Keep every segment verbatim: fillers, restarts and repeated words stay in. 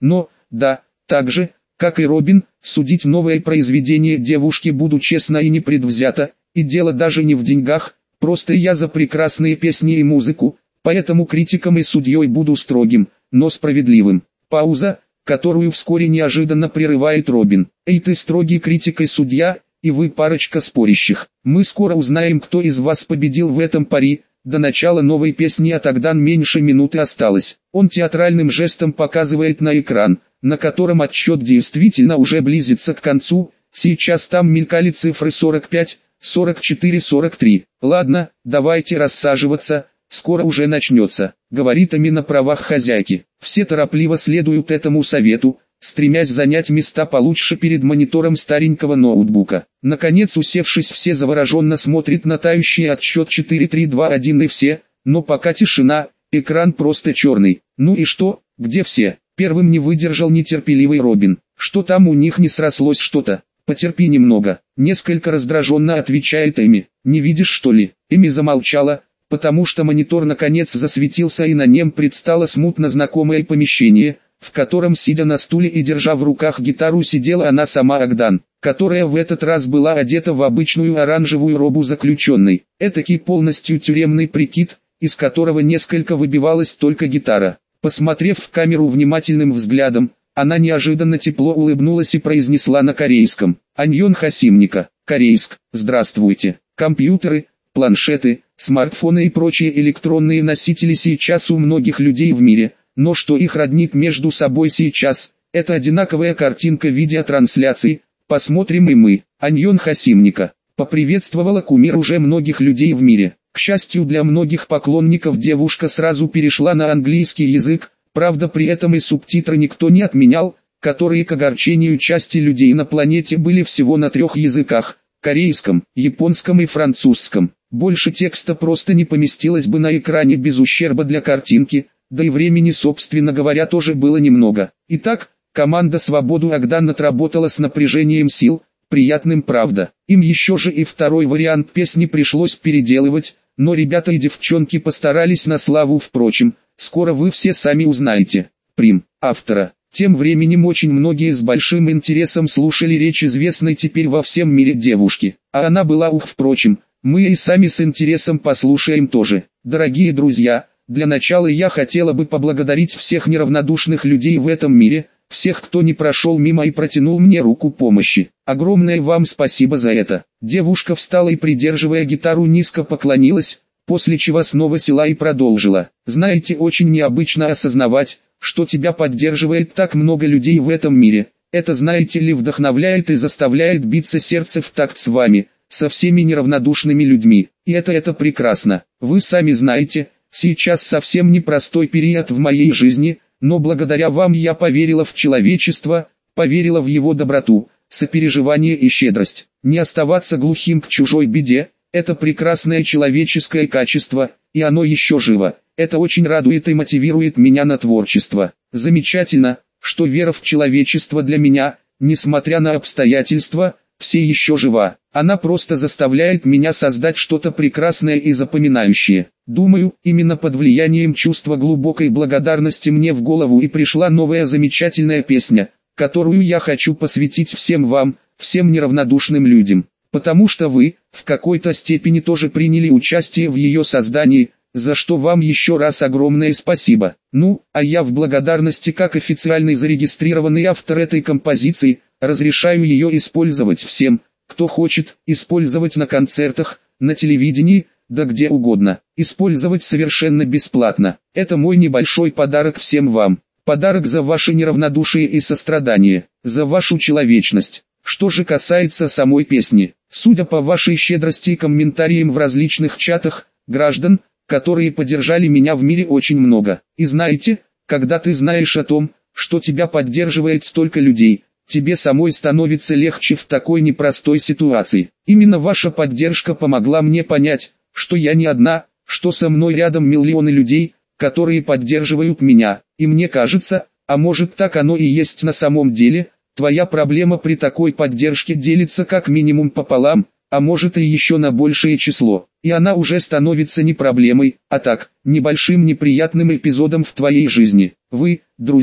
Но, да, так же, как и Робин, судить новое произведение девушки буду честно и непредвзято, и дело даже не в деньгах, просто я за прекрасные песни и музыку, поэтому критиком и судьей буду строгим, но справедливым. Пауза, которую вскоре неожиданно прерывает Робин. Эй, ты строгий критик и судья, и вы парочка спорящих. Мы скоро узнаем, кто из вас победил в этом пари. До начала новой песни от Агдан меньше минуты осталось. Он театральным жестом показывает на экран, на котором отсчет действительно уже близится к концу. Сейчас там мелькали цифры сорок пять, сорок четыре, сорок три. Ладно, давайте рассаживаться, скоро уже начнется, говорит Ами на правах хозяйки. Все торопливо следуют этому совету, стремясь занять места получше перед монитором старенького ноутбука. Наконец, усевшись, все завороженно смотрят на тающий отсчет четыре, три, два, один и все, но пока тишина, экран просто черный. Ну и что, где все? Первым не выдержал нетерпеливый Робин. Что там у них не срослось что-то? Потерпи немного, несколько раздраженно отвечает Эми. Не видишь, что ли? Эми замолчала, потому что монитор наконец засветился, и на нем предстало смутно знакомое помещение, в котором, сидя на стуле и держа в руках гитару, сидела она сама, Агдан, которая в этот раз была одета в обычную оранжевую робу заключенной. Этакий полностью тюремный прикид, из которого несколько выбивалась только гитара. Посмотрев в камеру внимательным взглядом, она неожиданно тепло улыбнулась и произнесла на корейском: «Аньон Хасимника, корейск, здравствуйте». Компьютеры, планшеты, смартфоны и прочие электронные носители сейчас у многих людей в мире. Но что их роднит между собой сейчас, это одинаковая картинка видеотрансляции. Посмотрим и мы. Аньон Хасимника поприветствовала кумир уже многих людей в мире. К счастью для многих поклонников, девушка сразу перешла на английский язык, правда при этом и субтитры никто не отменял, которые к огорчению части людей на планете были всего на трех языках: корейском, японском и французском. Больше текста просто не поместилось бы на экране без ущерба для картинки. Да и времени, собственно говоря, тоже было немного. Итак, команда «Свободу Агдан» отработала с напряжением сил, приятным правда. Им еще же и второй вариант песни пришлось переделывать, но ребята и девчонки постарались на славу. Впрочем, скоро вы все сами узнаете. Прим. Автора. Тем временем очень многие с большим интересом слушали речь известной теперь во всем мире девушки. А она была ух, впрочем, мы и сами с интересом послушаем тоже. Дорогие друзья, для начала я хотела бы поблагодарить всех неравнодушных людей в этом мире, всех, кто не прошел мимо и протянул мне руку помощи. Огромное вам спасибо за это. Девушка встала и, придерживая гитару, низко поклонилась, после чего снова села и продолжила. Знаете, очень необычно осознавать, что тебя поддерживает так много людей в этом мире. Это, знаете ли, вдохновляет и заставляет биться сердце в такт с вами, со всеми неравнодушными людьми. И это это прекрасно. Вы сами знаете, сейчас совсем непростой период в моей жизни, но благодаря вам я поверила в человечество, поверила в его доброту, сопереживание и щедрость. Не оставаться глухим к чужой беде – это прекрасное человеческое качество, и оно еще живо. Это очень радует и мотивирует меня на творчество. Замечательно, что вера в человечество для меня, несмотря на обстоятельства, все еще жива. Она просто заставляет меня создать что-то прекрасное и запоминающее. Думаю, именно под влиянием чувства глубокой благодарности мне в голову и пришла новая замечательная песня, которую я хочу посвятить всем вам, всем неравнодушным людям. Потому что вы, в какой-то степени тоже приняли участие в ее создании, за что вам еще раз огромное спасибо. Ну, а я в благодарности как официальный зарегистрированный автор этой композиции, разрешаю ее использовать всем, кто хочет, использовать на концертах, на телевидении, да где угодно. Использовать совершенно бесплатно. Это мой небольшой подарок всем вам. Подарок за ваше неравнодушие и сострадание, за вашу человечность. Что же касается самой песни, судя по вашей щедрости и комментариям в различных чатах, граждан, которые поддержали меня в мире, очень много. И знаете, когда ты знаешь о том, что тебя поддерживает столько людей, тебе самой становится легче в такой непростой ситуации. Именно ваша поддержка помогла мне понять, что я не одна, что со мной рядом миллионы людей, которые поддерживают меня. И мне кажется, а может так оно и есть на самом деле, твоя проблема при такой поддержке делится как минимум пополам, а может и еще на большее число. И она уже становится не проблемой, а так, небольшим неприятным эпизодом в твоей жизни. Вы, друзья,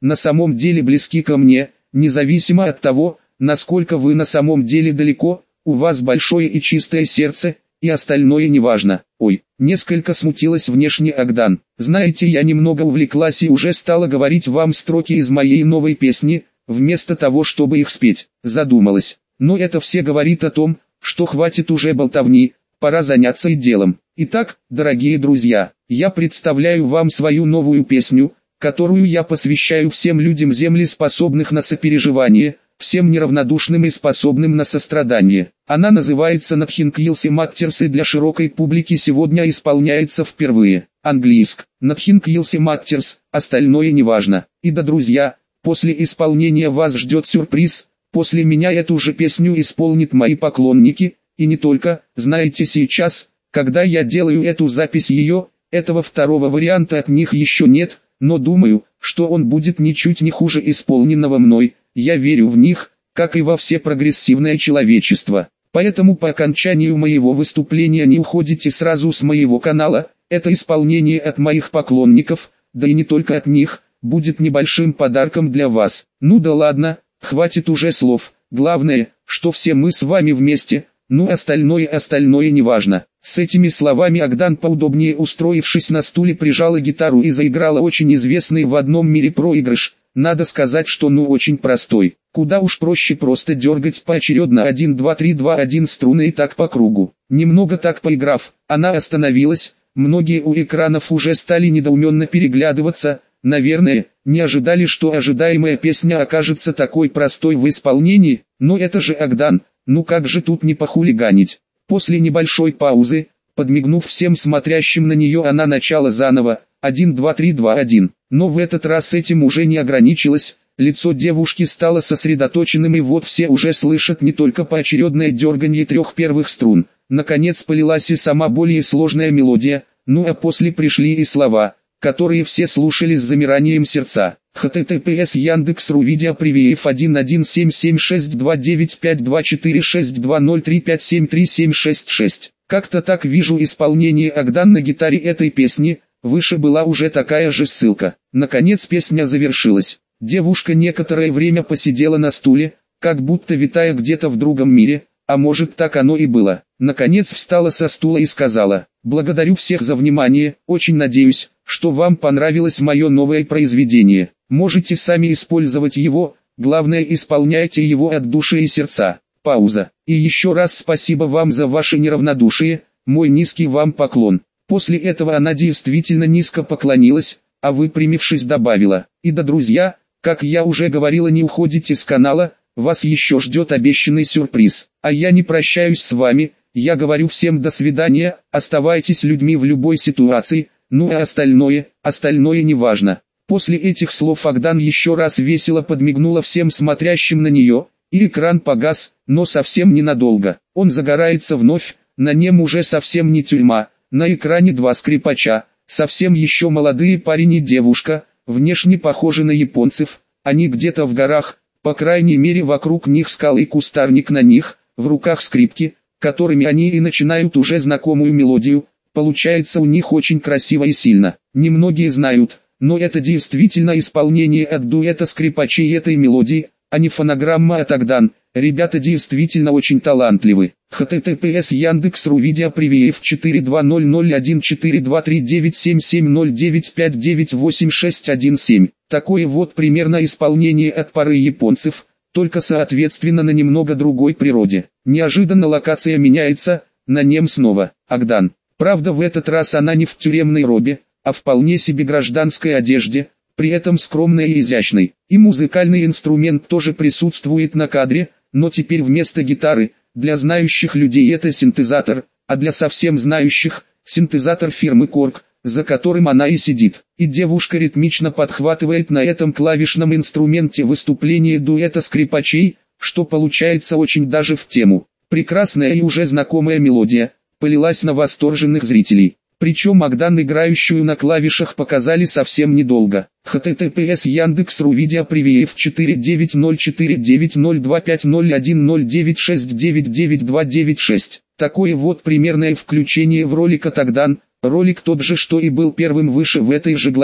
на самом деле близки ко мне, независимо от того, насколько вы на самом деле далеко, у вас большое и чистое сердце, и остальное неважно. Ой, несколько смутилась внешне Агдан. Знаете, я немного увлеклась и уже стала говорить вам строки из моей новой песни, вместо того, чтобы их спеть. Задумалась. Но это все говорит о том, что хватит уже болтовни, пора заняться и делом. Итак, дорогие друзья, я представляю вам свою новую песню, которую я посвящаю всем людям Земли, способных на сопереживание, всем неравнодушным и способным на сострадание. Она называется «Nothing Else Matters» и для широкой публики сегодня исполняется впервые. Английск. «Nothing Else Matters», остальное неважно. И да, друзья, после исполнения вас ждет сюрприз. После меня эту же песню исполнят мои поклонники, и не только. Знаете, сейчас, когда я делаю эту запись ее, этого второго варианта от них еще нет, но думаю, что он будет ничуть не хуже исполненного мной. Я верю в них, как и во все прогрессивное человечество. Поэтому по окончанию моего выступления не уходите сразу с моего канала. Это исполнение от моих поклонников, да и не только от них, будет небольшим подарком для вас. Ну да ладно, хватит уже слов. Главное, что все мы с вами вместе, ну остальное остальное неважно. С этими словами Агдан, поудобнее устроившись на стуле, прижала гитару и заиграла очень известный в одном мире проигрыш. Надо сказать, что ну очень простой. Куда уж проще просто дергать поочередно один два три два один струны и так по кругу. Немного так поиграв, она остановилась. Многие у экранов уже стали недоуменно переглядываться. Наверное, не ожидали, что ожидаемая песня окажется такой простой в исполнении. Но это же Агдан, ну как же тут не похулиганить. После небольшой паузы, подмигнув всем смотрящим на нее, она начала заново. один два три два один. Но в этот раз этим уже не ограничилась. Лицо девушки стало сосредоточенным, и вот все уже слышат не только поочередное дерганье трех первых струн. Наконец полилась и сама более сложная мелодия, ну а после пришли и слова, которые все слушали с замиранием сердца. https Яндекс.ру видео привиев один один семь семь шесть два девять пять два четыре шесть два ноль три пять семь три семь шесть шесть. Как-то так вижу исполнение Агдан на гитаре этой песни. Выше была уже такая же ссылка. Наконец песня завершилась. Девушка некоторое время посидела на стуле, как будто витая где-то в другом мире, а может так оно и было. Наконец встала со стула и сказала: «Благодарю всех за внимание, очень надеюсь, что вам понравилось мое новое произведение. Можете сами использовать его, главное, исполняйте его от души и сердца». Пауза. «И еще раз спасибо вам за ваше неравнодушие, мой низкий вам поклон». После этого она действительно низко поклонилась, а выпрямившись добавила: «И да, друзья, как я уже говорила, не уходите с канала, вас еще ждет обещанный сюрприз. А я не прощаюсь с вами, я говорю всем до свидания, оставайтесь людьми в любой ситуации, ну а остальное, остальное неважно». После этих слов Агдан еще раз весело подмигнула всем смотрящим на нее, и экран погас, но совсем ненадолго. Он загорается вновь, на нем уже совсем не тюрьма. На экране два скрипача, совсем еще молодые парень и девушка, внешне похожи на японцев. Они где-то в горах, по крайней мере вокруг них скалы и кустарник, на них, в руках скрипки, которыми они и начинают уже знакомую мелодию. Получается у них очень красиво и сильно. Немногие знают, но это действительно исполнение от дуэта скрипачей этой мелодии, а не фонограмма от Агдан. Ребята действительно очень талантливы. https Яндекс.ру видео привиев четыре два ноль ноль один четыре два три девять семь семь ноль девять пять девять восемь шесть один семь. Такое вот примерно исполнение от пары японцев, только соответственно на немного другой природе. Неожиданно локация меняется, на нем снова Агдан. Правда, в этот раз она не в тюремной робе, а вполне себе гражданской одежде, при этом скромной и изящной. И музыкальный инструмент тоже присутствует на кадре, но теперь вместо гитары, для знающих людей это синтезатор, а для совсем знающих – синтезатор фирмы Корг, за которым она и сидит. И девушка ритмично подхватывает на этом клавишном инструменте выступление дуэта скрипачей, что получается очень даже в тему. Прекрасная и уже знакомая мелодия полилась на восторженных зрителей. Причем Агдан, играющую на клавишах, показали совсем недолго. https Яндекс.ру видео привиев четыре девять ноль четыре девять ноль два пять ноль один ноль девять шесть девять девять два девять шесть. Такое вот примерное включение в ролик от Агдан. Ролик тот же, что и был первым выше в этой же главе.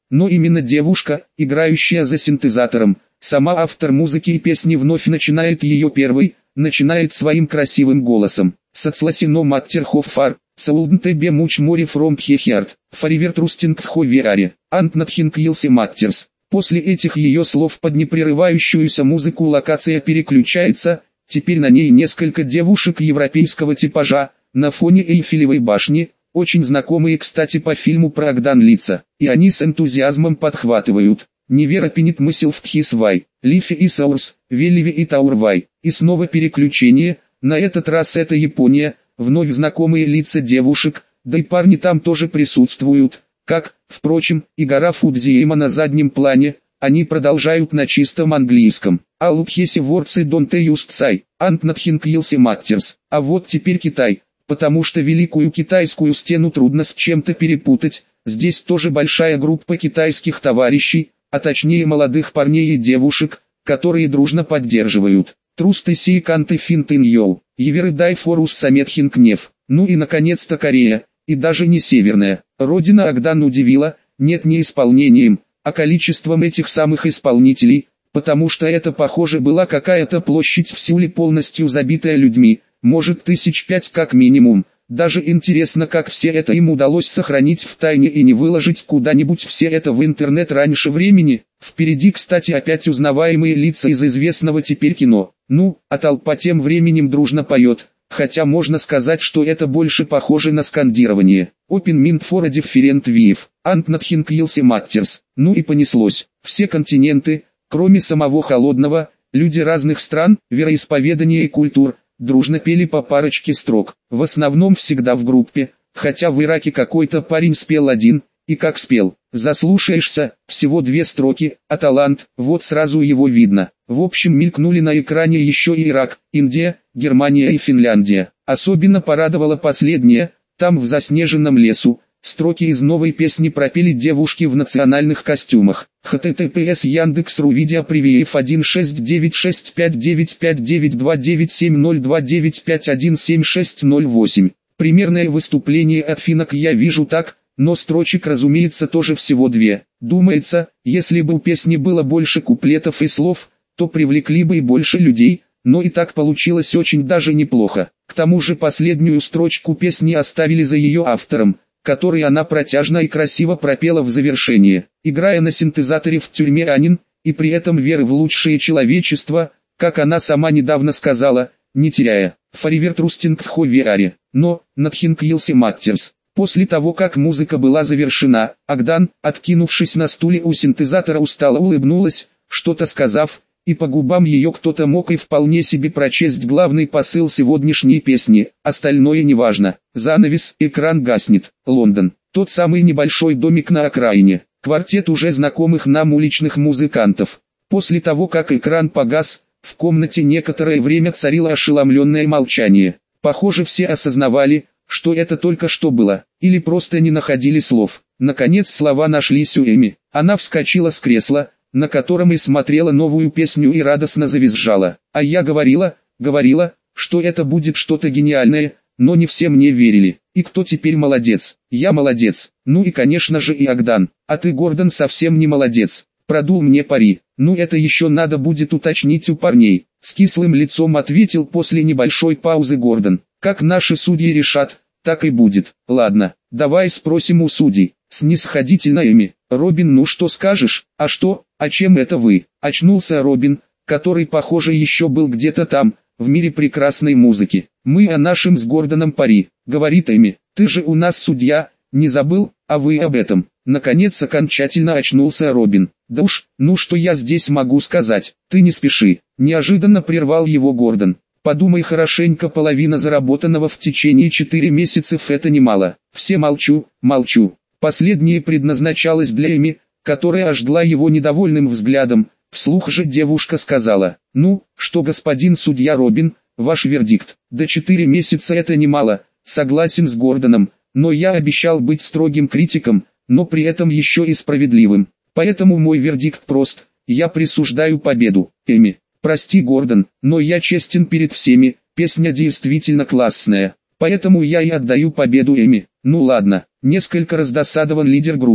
но именно девушка, играющая за синтезатором, сама автор музыки и песни вновь начинает ее первой, начинает своим красивым голосом. Сацласино маттер хоффар, цаудн тебе муч море фром хехиарт, фаривер трустинг ховиаре, антнатхинг йилси маттерс. После этих ее слов под непрерывающуюся музыку локация переключается, теперь на ней несколько девушек европейского типажа, на фоне Эйфелевой башни, очень знакомые кстати по фильму про Агдан лица, и они с энтузиазмом подхватывают. Невера пенит мысль в Тхисвай, Лифи и Саурс, Веливи и Таурвай, и снова переключение, на этот раз это Япония, вновь знакомые лица девушек, да и парни там тоже присутствуют, как, впрочем, и гора Фудзиема на заднем плане, они продолжают на чистом английском. А лукхеси ворцы донте юстсай, антнатхинг йилси маттерс, а вот теперь Китай, потому что Великую Китайскую стену трудно с чем-то перепутать, здесь тоже большая группа китайских товарищей, а точнее молодых парней и девушек, которые дружно поддерживают. Трусты сии канты финтын йоу, еверы дай форус саметхинг нев. Ну и наконец-то Корея, и даже не северная. Родина Агдан удивила, нет не исполнением, а количеством этих самых исполнителей, потому что это похоже была какая-то площадь в Сеуле полностью забитая людьми, может тысяч пять как минимум. Даже интересно, как все это им удалось сохранить в тайне и не выложить куда-нибудь все это в интернет раньше времени. Впереди, кстати, опять узнаваемые лица из известного теперь кино. Ну, а толпа тем временем дружно поет, хотя можно сказать, что это больше похоже на скандирование. Open Mind for a Different View, Antnathin Yilsi Matters. Ну и понеслось. Все континенты, кроме самого холодного, люди разных стран, вероисповедания и культур, дружно пели по парочке строк, в основном всегда в группе, хотя в Ираке какой-то парень спел один, и как спел, заслушаешься, всего две строки, а талант, вот сразу его видно. В общем мелькнули на экране еще и Ирак, Индия, Германия и Финляндия. Особенно порадовало последнее, там в заснеженном лесу, строки из новой песни пропели девушки в национальных костюмах. https Яндекс.ру видео привиев один шесть девять шесть пять девять пять девять два девять семь ноль два девять пять один семь шесть ноль восемь. Примерное выступление от финок я вижу так, но строчек разумеется тоже всего две. Думается, если бы у песни было больше куплетов и слов, то привлекли бы и больше людей, но и так получилось очень даже неплохо. К тому же последнюю строчку песни оставили за ее автором, который она протяжно и красиво пропела в завершение, играя на синтезаторе в тюрьме Анин, и при этом веры в лучшее человечество, как она сама недавно сказала, не теряя. Forever trusting Ховиаре, но, Nothing Yilsi Matters. После того как музыка была завершена, Агдан, откинувшись на стуле у синтезатора устало улыбнулась, что-то сказав, и по губам ее кто-то мог и вполне себе прочесть главный посыл сегодняшней песни, остальное неважно. Занавес, экран гаснет, Лондон, тот самый небольшой домик на окраине, квартет уже знакомых нам уличных музыкантов. После того как экран погас, в комнате некоторое время царило ошеломленное молчание. Похоже все осознавали, что это только что было, или просто не находили слов. Наконец слова нашлись у Эми, она вскочила с кресла, на котором и смотрела новую песню и радостно завизжала. А я говорила, говорила, что это будет что-то гениальное, но не все мне верили. И кто теперь молодец? Я молодец. Ну и конечно же и Агдан. А ты, Гордон, совсем не молодец. Продул мне пари. Ну это еще надо будет уточнить у парней. С кислым лицом ответил после небольшой паузы Гордон. Как наши судьи решат, так и будет. Ладно, давай спросим у судей. Снисходительно Эми. Робин, ну что скажешь? А что? А чем это вы? Очнулся Робин, который похоже еще был где-то там, в мире прекрасной музыки. Мы о нашем с Гордоном пари. Говорит Эми. Ты же у нас судья, не забыл, а вы об этом. Наконец окончательно очнулся Робин. Да уж, ну что я здесь могу сказать? Ты не спеши. Неожиданно прервал его Гордон. Подумай хорошенько, половина заработанного в течение четырех месяцев это немало. Все молчу, молчу. Последнее предназначалось для Эми, которая ожгла его недовольным взглядом. Вслух же девушка сказала: «Ну, что, господин судья Робин, ваш вердикт?» «Да четыре месяца это немало, согласен с Гордоном, но я обещал быть строгим критиком, но при этом еще и справедливым. Поэтому мой вердикт прост, я присуждаю победу, Эми. Прости, Гордон, но я честен перед всеми, песня действительно классная, поэтому я и отдаю победу Эми». «Ну ладно», несколько раздосадован лидер группы.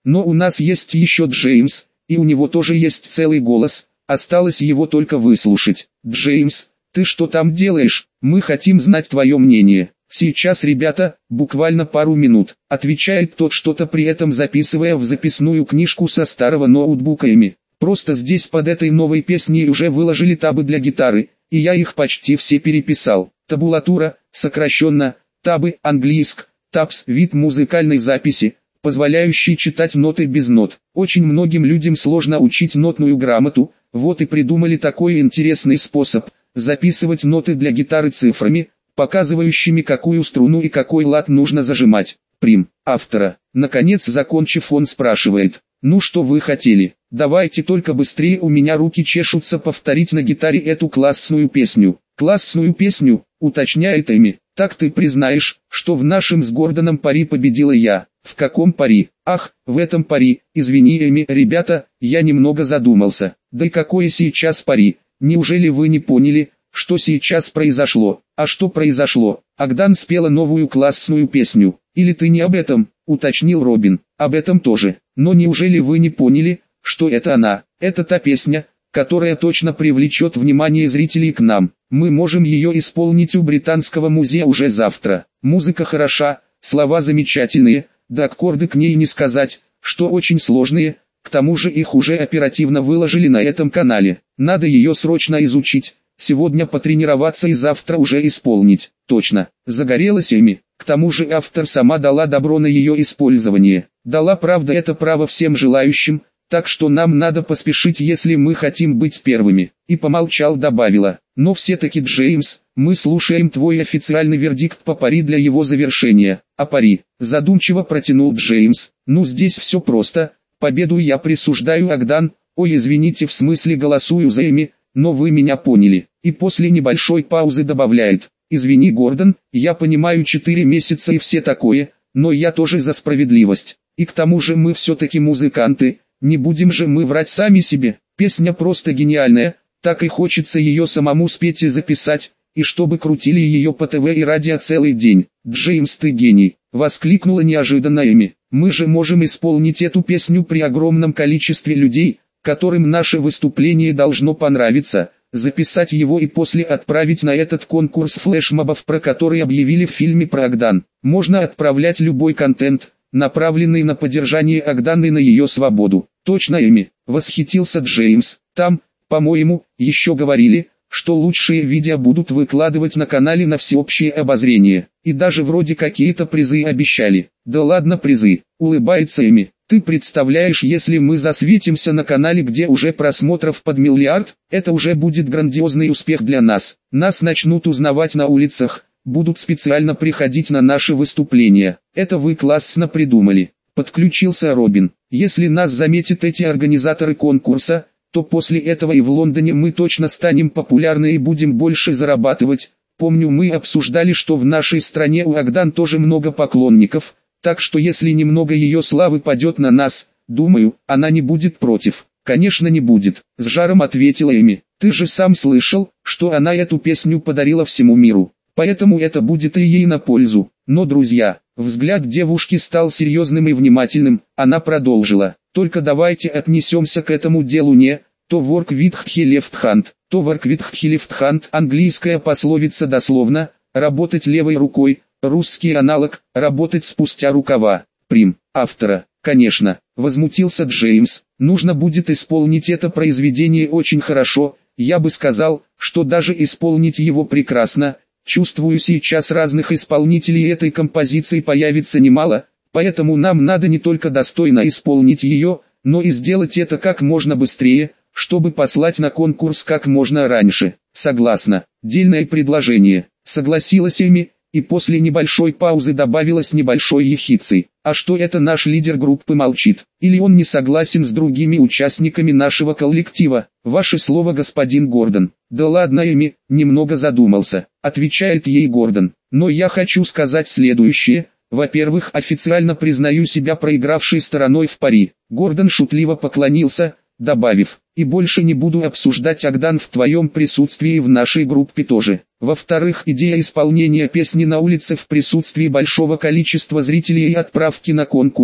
Но у нас есть еще Джеймс, и у него тоже есть целый голос, осталось его только выслушать. Джеймс, ты что там делаешь? Мы хотим знать твое мнение. Сейчас, ребята, буквально пару минут, отвечает тот, что-то при этом записывая в записную книжку со старого ноутбука ими. Просто здесь под этой новой песней уже выложили табы для гитары, и я их почти все переписал. Табулатура, сокращенно, табы, английск, табс, вид музыкальной записи, позволяющий читать ноты без нот. Очень многим людям сложно учить нотную грамоту, вот и придумали такой интересный способ – записывать ноты для гитары цифрами, показывающими, какую струну и какой лад нужно зажимать. Прим. Автора. Наконец, закончив, он спрашивает: ну что вы хотели? Давайте только быстрее, у меня руки чешутся повторить на гитаре эту классную песню. Классную песню, уточняет Эми. Так ты признаешь, что в нашем с Гордоном пари победила я? В каком пари? Ах, в этом пари, извини, Эми. Ребята, я немного задумался. Да и какое сейчас пари? Неужели вы не поняли, что сейчас произошло? А что произошло? Агдан спела новую классную песню. Или ты не об этом, уточнил Робин. Об этом тоже. Но неужели вы не поняли, что это она? Это та песня, которая точно привлечет внимание зрителей к нам. Мы можем ее исполнить у Британского музея уже завтра. Музыка хороша, слова замечательные, да аккорды к ней не сказать, что очень сложные. К тому же их уже оперативно выложили на этом канале. Надо ее срочно изучить, сегодня потренироваться и завтра уже исполнить. Точно, загорелась Эми. К тому же автор сама дала добро на ее использование. Дала, правда, это право всем желающим, так что нам надо поспешить, если мы хотим быть первыми. И помолчал, добавила: но все-таки, Джеймс, мы слушаем твой официальный вердикт по пари для его завершения. А пари, задумчиво протянул Джеймс. Ну здесь все просто. Победу я присуждаю Агдан, ой, извините, в смысле голосую за Эми, но вы меня поняли. И после небольшой паузы добавляет: извини, Гордон, я понимаю, четыре месяца и все такое, но я тоже за справедливость. И к тому же мы все-таки музыканты, не будем же мы врать сами себе. Песня просто гениальная, так и хочется ее самому спеть и записать, и чтобы крутили ее по ТВ и радио целый день. Джеймс, ты гений, воскликнула неожиданно Эми. Мы же можем исполнить эту песню при огромном количестве людей, которым наше выступление должно понравиться, записать его и после отправить на этот конкурс флешмобов, про который объявили в фильме про Агдан. Можно отправлять любой контент, направленный на поддержание Агдан и на ее свободу. Точно, Эми, восхитился Джеймс. Там, по-моему, еще говорили, что лучшие видео будут выкладывать на канале на всеобщее обозрение. И даже вроде какие-то призы обещали. Да ладно призы, улыбается Эми. Ты представляешь, если мы засветимся на канале, где уже просмотров под миллиард, это уже будет грандиозный успех для нас. Нас начнут узнавать на улицах, будут специально приходить на наши выступления. Это вы классно придумали. Подключился Робин. Если нас заметят эти организаторы конкурса, то после этого и в Лондоне мы точно станем популярны и будем больше зарабатывать. Помню, мы обсуждали, что в нашей стране у Агдан тоже много поклонников, так что если немного ее славы падет на нас, думаю, она не будет против. Конечно, не будет, с жаром ответила Эми. Ты же сам слышал, что она эту песню подарила всему миру. Поэтому это будет и ей на пользу. Но, друзья, взгляд девушки стал серьезным и внимательным, она продолжила. Только давайте отнесемся к этому делу не то work with he left hand, то work with he left hand. Английская пословица дословно «работать левой рукой», русский аналог «работать спустя рукава». Прим. Автора. Конечно, возмутился Джеймс, нужно будет исполнить это произведение очень хорошо, я бы сказал, что даже исполнить его прекрасно. Чувствую, сейчас разных исполнителей этой композиции появится немало, поэтому нам надо не только достойно исполнить ее, но и сделать это как можно быстрее, чтобы послать на конкурс как можно раньше. Согласна, дельное предложение, согласилась Эми, и после небольшой паузы добавила с небольшой ехицей. А что это наш лидер группы молчит? Или он не согласен с другими участниками нашего коллектива? Ваше слово, господин Гордон. Да ладно, Эми, немного задумался, отвечает ей Гордон. Но я хочу сказать следующее. Во-первых, официально признаю себя проигравшей стороной в пари. Гордон шутливо поклонился, добавив: и больше не буду обсуждать Агдан в твоем присутствии, в нашей группе тоже. Во-вторых, идея исполнения песни на улице в присутствии большого количества зрителей и отправки на конкурс,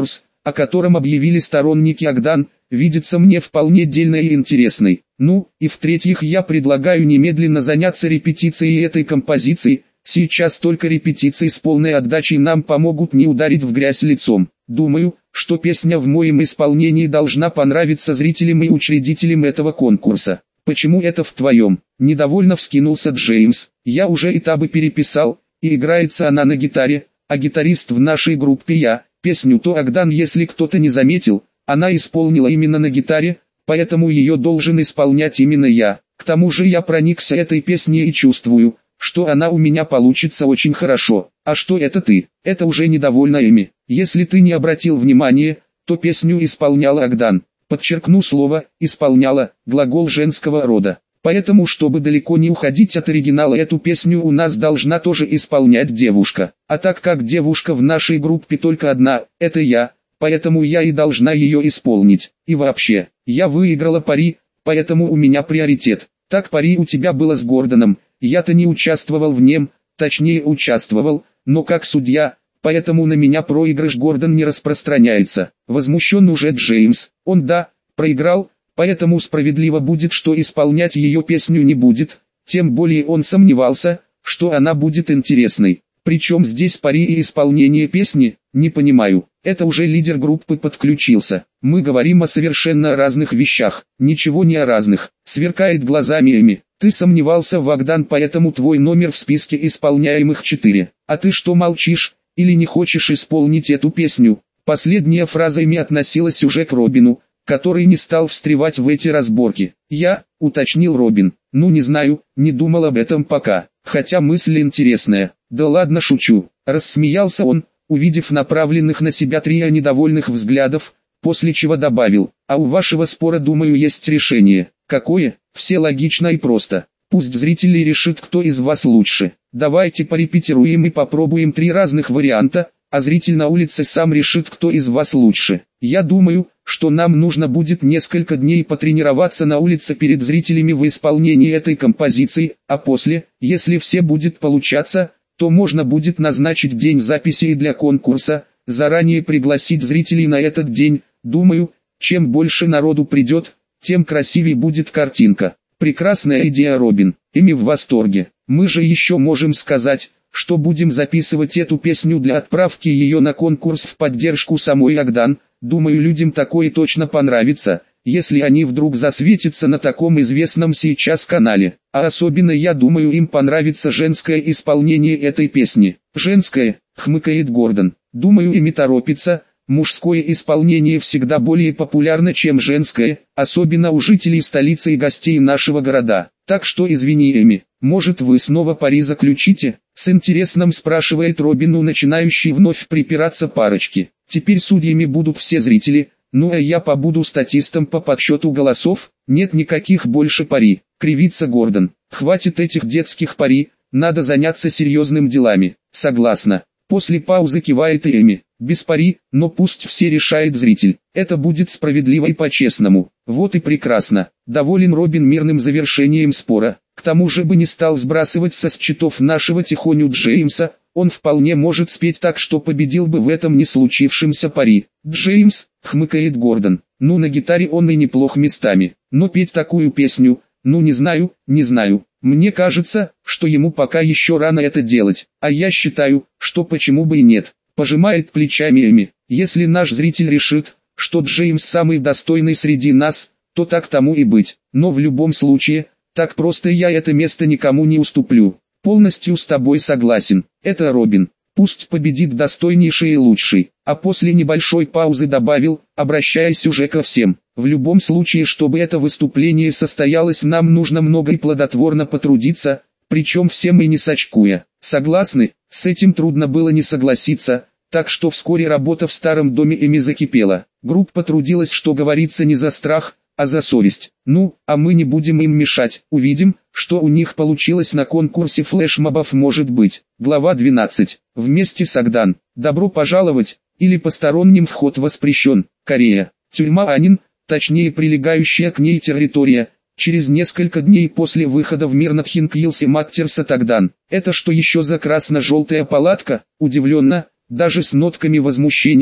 о котором объявили сторонники Агдан, видится мне вполне дельной и интересной. Ну, и в-третьих, я предлагаю немедленно заняться репетицией этой композиции. Сейчас только репетиции с полной отдачей нам помогут не ударить в грязь лицом. Думаю, что песня в моем исполнении должна понравиться зрителям и учредителям этого конкурса. Почему это в твоем? Недовольно вскинулся Джеймс. Я уже и табы переписал, и играется она на гитаре, а гитарист в нашей группе я. Песню «То Агдан», если кто-то не заметил, она исполнила именно на гитаре, поэтому ее должен исполнять именно я. К тому же я проникся этой песней и чувствую, что она у меня получится очень хорошо. А что это ты? Это уже недовольна Эми. Если ты не обратил внимания, то песню исполняла Агдан. Подчеркну слово «исполняла», глагол женского рода. Поэтому, чтобы далеко не уходить от оригинала, эту песню у нас должна тоже исполнять девушка. А так как девушка в нашей группе только одна, это я, поэтому я и должна ее исполнить. И вообще, я выиграла пари, поэтому у меня приоритет. Так пари у тебя было с Гордоном, я-то не участвовал в нем, точнее участвовал, но как судья, поэтому на меня проигрыш Гордон не распространяется. Возмущен уже Джеймс, он да, проиграл, поэтому справедливо будет, что исполнять ее песню не будет, тем более он сомневался, что она будет интересной. Причем здесь пари и исполнение песни, не понимаю, это уже лидер группы подключился. Мы говорим о совершенно разных вещах, ничего не о разных, сверкает глазами Эми. Ты сомневался в Агдан, поэтому твой номер в списке исполняемых четыре. А ты что молчишь, или не хочешь исполнить эту песню? Последняя фраза Эми относилась уже к Робину, который не стал встревать в эти разборки. Я, уточнил Робин, ну не знаю, не думал об этом пока, хотя мысль интересная. Да ладно, шучу, рассмеялся он, увидев направленных на себя трио недовольных взглядов, после чего добавил, а у вашего спора, думаю, есть решение. Какое? Все логично и просто. Пусть зрители решат, кто из вас лучше. Давайте порепетируем и попробуем три разных варианта, а зритель на улице сам решит, кто из вас лучше. Я думаю, что нам нужно будет несколько дней потренироваться на улице перед зрителями в исполнении этой композиции, а после, если все будет получаться, то можно будет назначить день записи и для конкурса, заранее пригласить зрителей на этот день. Думаю, чем больше народу придет, тем красивее будет картинка. Прекрасная идея, Робин. Эми в восторге. Мы же еще можем сказать, что будем записывать эту песню для отправки ее на конкурс в поддержку самой Агдан. Думаю, людям такое точно понравится, если они вдруг засветятся на таком известном сейчас канале. А особенно, я думаю, им понравится женское исполнение этой песни. Женское, хмыкает Гордон. Думаю, Эми торопится. Мужское исполнение всегда более популярно, чем женское, особенно у жителей столицы и гостей нашего города. Так что извини, Эми, может вы снова пари заключите? С интересом спрашивает Робин у начинающей вновь припираться парочки. Теперь судьями будут все зрители, ну а я побуду статистом по подсчету голосов. Нет никаких больше пари, кривится Гордон. Хватит этих детских пари, надо заняться серьезными делами. Согласна. После паузы кивает и Эми. Без пари, но пусть все решает зритель. Это будет справедливо и по-честному. Вот и прекрасно. Доволен Робин мирным завершением спора. К тому же бы не стал сбрасывать со счетов нашего тихоню Джеймса. Он вполне может спеть так, что победил бы в этом не случившемся пари. Джеймс, хмыкает Гордон. Ну, на гитаре он и неплох местами. Но петь такую песню, ну не знаю, не знаю. Мне кажется, что ему пока еще рано это делать. А я считаю, что почему бы и нет. Пожимает плечами Эми. Если наш зритель решит, что Джеймс самый достойный среди нас, то так тому и быть. Но в любом случае, так просто я это место никому не уступлю. Полностью с тобой согласен. Это Робин. Пусть победит достойнейший и лучший. А после небольшой паузы добавил, обращаясь уже ко всем. В любом случае, чтобы это выступление состоялось, нам нужно много и плодотворно потрудиться, причем всем и не сочкуя. Согласны? С этим трудно было не согласиться, так что вскоре работа в старом доме Эми закипела. Группа трудилась, что говорится, не за страх, а за совесть. Ну, а мы не будем им мешать, увидим, что у них получилось на конкурсе флешмобов, может быть. Глава двенадцать. Вместе с Агдан. Добро пожаловать, или посторонним вход воспрещен. Корея. Тюрьма Анин, точнее прилегающая к ней территория. Через несколько дней после выхода в мир на Тхинквилсе Маттерса Агдан. Это что еще за красно-желтая палатка? Удивленно, даже с нотками возмущения,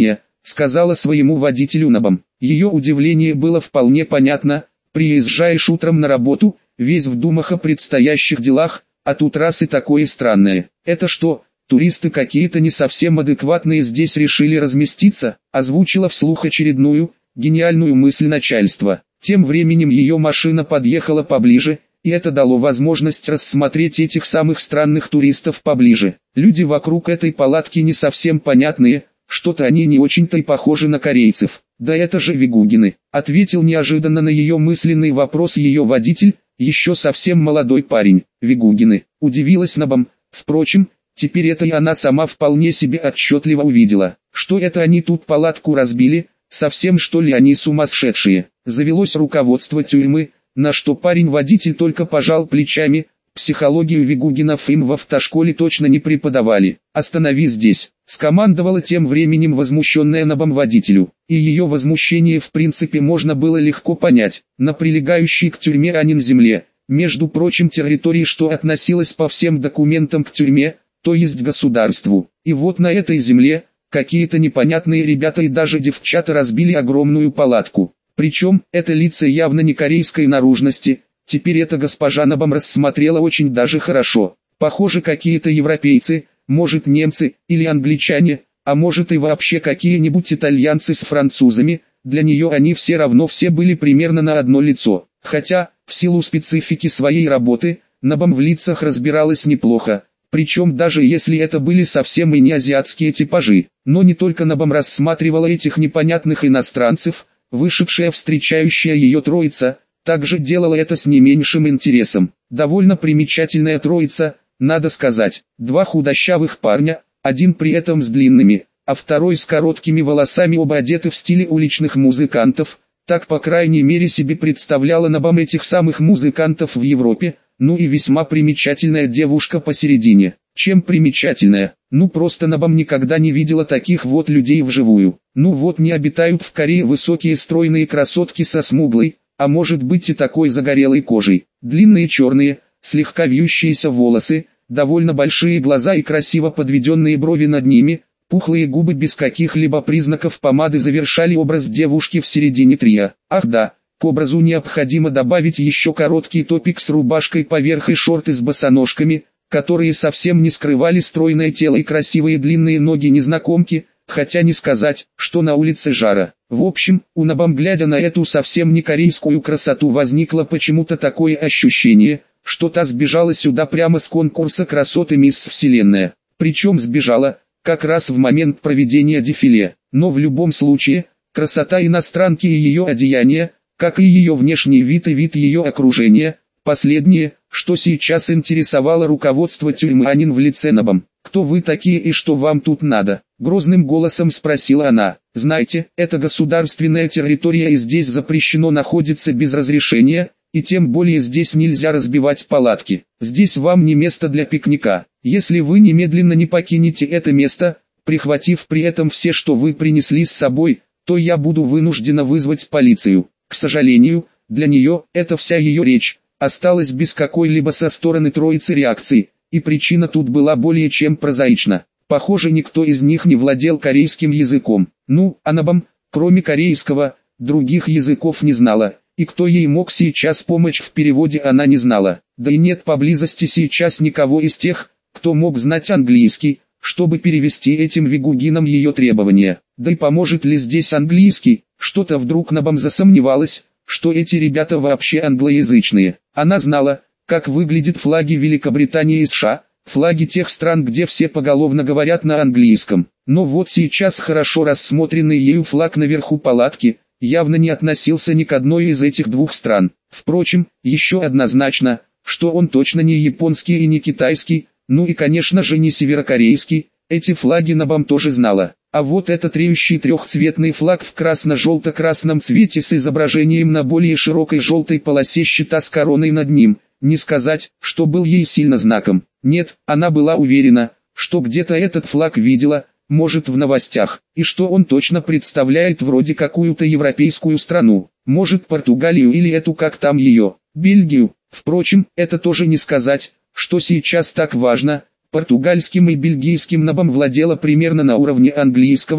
сказала своему водителю Набам. Ее удивление было вполне понятно. Приезжаешь утром на работу, весь в думах о предстоящих делах, а тут раз и такое странное. Это что, туристы какие-то не совсем адекватные здесь решили разместиться? Озвучила вслух очередную, гениальную мысль начальства. Тем временем ее машина подъехала поближе, и это дало возможность рассмотреть этих самых странных туристов поближе. Люди вокруг этой палатки не совсем понятные, что-то они не очень-то и похожи на корейцев. Да это же вигугины, ответил неожиданно на ее мысленный вопрос ее водитель, еще совсем молодой парень. Вигугины, удивилась Набам. Впрочем, теперь это и она сама вполне себе отчетливо увидела. Что это они тут палатку разбили, совсем что ли они сумасшедшие? Завелось руководство тюрьмы, на что парень-водитель только пожал плечами. Психологию вигугинов им в автошколе точно не преподавали. «Останови здесь», — скомандовала тем временем возмущенная Набам водителю. И ее возмущение в принципе можно было легко понять. На прилегающей к тюрьме Анин земле, между прочим территории, что относилась по всем документам к тюрьме, то есть государству. И вот на этой земле, какие-то непонятные ребята и даже девчата разбили огромную палатку. Причем, это лица явно не корейской наружности. Теперь эта госпожа Набам рассмотрела очень даже хорошо. Похоже, какие-то европейцы, может немцы или англичане, а может и вообще какие-нибудь итальянцы с французами. Для нее они все равно все были примерно на одно лицо. Хотя, в силу специфики своей работы, Набам в лицах разбиралась неплохо. Причем даже если это были совсем и не азиатские типажи. Но не только Набам рассматривала этих непонятных иностранцев, вышедшая встречающая ее троица также делала это с не меньшим интересом. Довольно примечательная троица, надо сказать. Два худощавых парня, один при этом с длинными, а второй с короткими волосами, оба одеты в стиле уличных музыкантов. Так по крайней мере себе представляла Набам этих самых музыкантов в Европе. Ну и весьма примечательная девушка посередине. Чем примечательная? Ну просто Набам никогда не видела таких вот людей вживую. Ну вот не обитают в Корее высокие стройные красотки со смуглой, а может быть и такой загорелой кожей. Длинные черные, слегка вьющиеся волосы, довольно большие глаза и красиво подведенные брови над ними, пухлые губы без каких-либо признаков помады завершали образ девушки в середине трио. Ах да, к образу необходимо добавить еще короткий топик с рубашкой поверх и шорты с босоножками, которые совсем не скрывали стройное тело и красивые длинные ноги незнакомки, хотя не сказать, что на улице жара. В общем, у Набам, глядя на эту совсем не корейскую красоту, возникло почему-то такое ощущение, что та сбежала сюда прямо с конкурса красоты «Мисс Вселенная». Причем сбежала, как раз в момент проведения дефиле. Но в любом случае, красота иностранки и ее одеяние, как и ее внешний вид и вид ее окружения, последнее, что сейчас интересовало руководство тюрьмы Анин в лице Набам. «Кто вы такие и что вам тут надо?» — грозным голосом спросила она. «Знаете, это государственная территория и здесь запрещено находиться без разрешения, и тем более здесь нельзя разбивать палатки. Здесь вам не место для пикника. Если вы немедленно не покинете это место, прихватив при этом все, что вы принесли с собой, то я буду вынуждена вызвать полицию». К сожалению, для нее, это вся ее речь, осталась без какой-либо со стороны троицы реакции, и причина тут была более чем прозаична. Похоже, никто из них не владел корейским языком. Ну, а Набам, кроме корейского, других языков не знала, и кто ей мог сейчас помочь в переводе, она не знала. Да и нет поблизости сейчас никого из тех, кто мог знать английский, чтобы перевести этим вигугинам ее требования. Да и поможет ли здесь английский? Что-то вдруг Набам засомневалась, что эти ребята вообще англоязычные. Она знала, как выглядят флаги Великобритании и США, флаги тех стран, где все поголовно говорят на английском. Но вот сейчас хорошо рассмотренный ею флаг наверху палатки явно не относился ни к одной из этих двух стран. Впрочем, еще однозначно, что он точно не японский и не китайский, ну и конечно же не северокорейский. Эти флаги Набам тоже знала. А вот этот реющий трехцветный флаг в красно-желто-красном цвете с изображением на более широкой желтой полосе щита с короной над ним, не сказать, что был ей сильно знаком. Нет, она была уверена, что где-то этот флаг видела, может в новостях, и что он точно представляет вроде какую-то европейскую страну, может Португалию или эту как там ее, Бельгию. Впрочем, это тоже не сказать, что сейчас так важно. Португальским и бельгийским Набам владела примерно на уровне английского,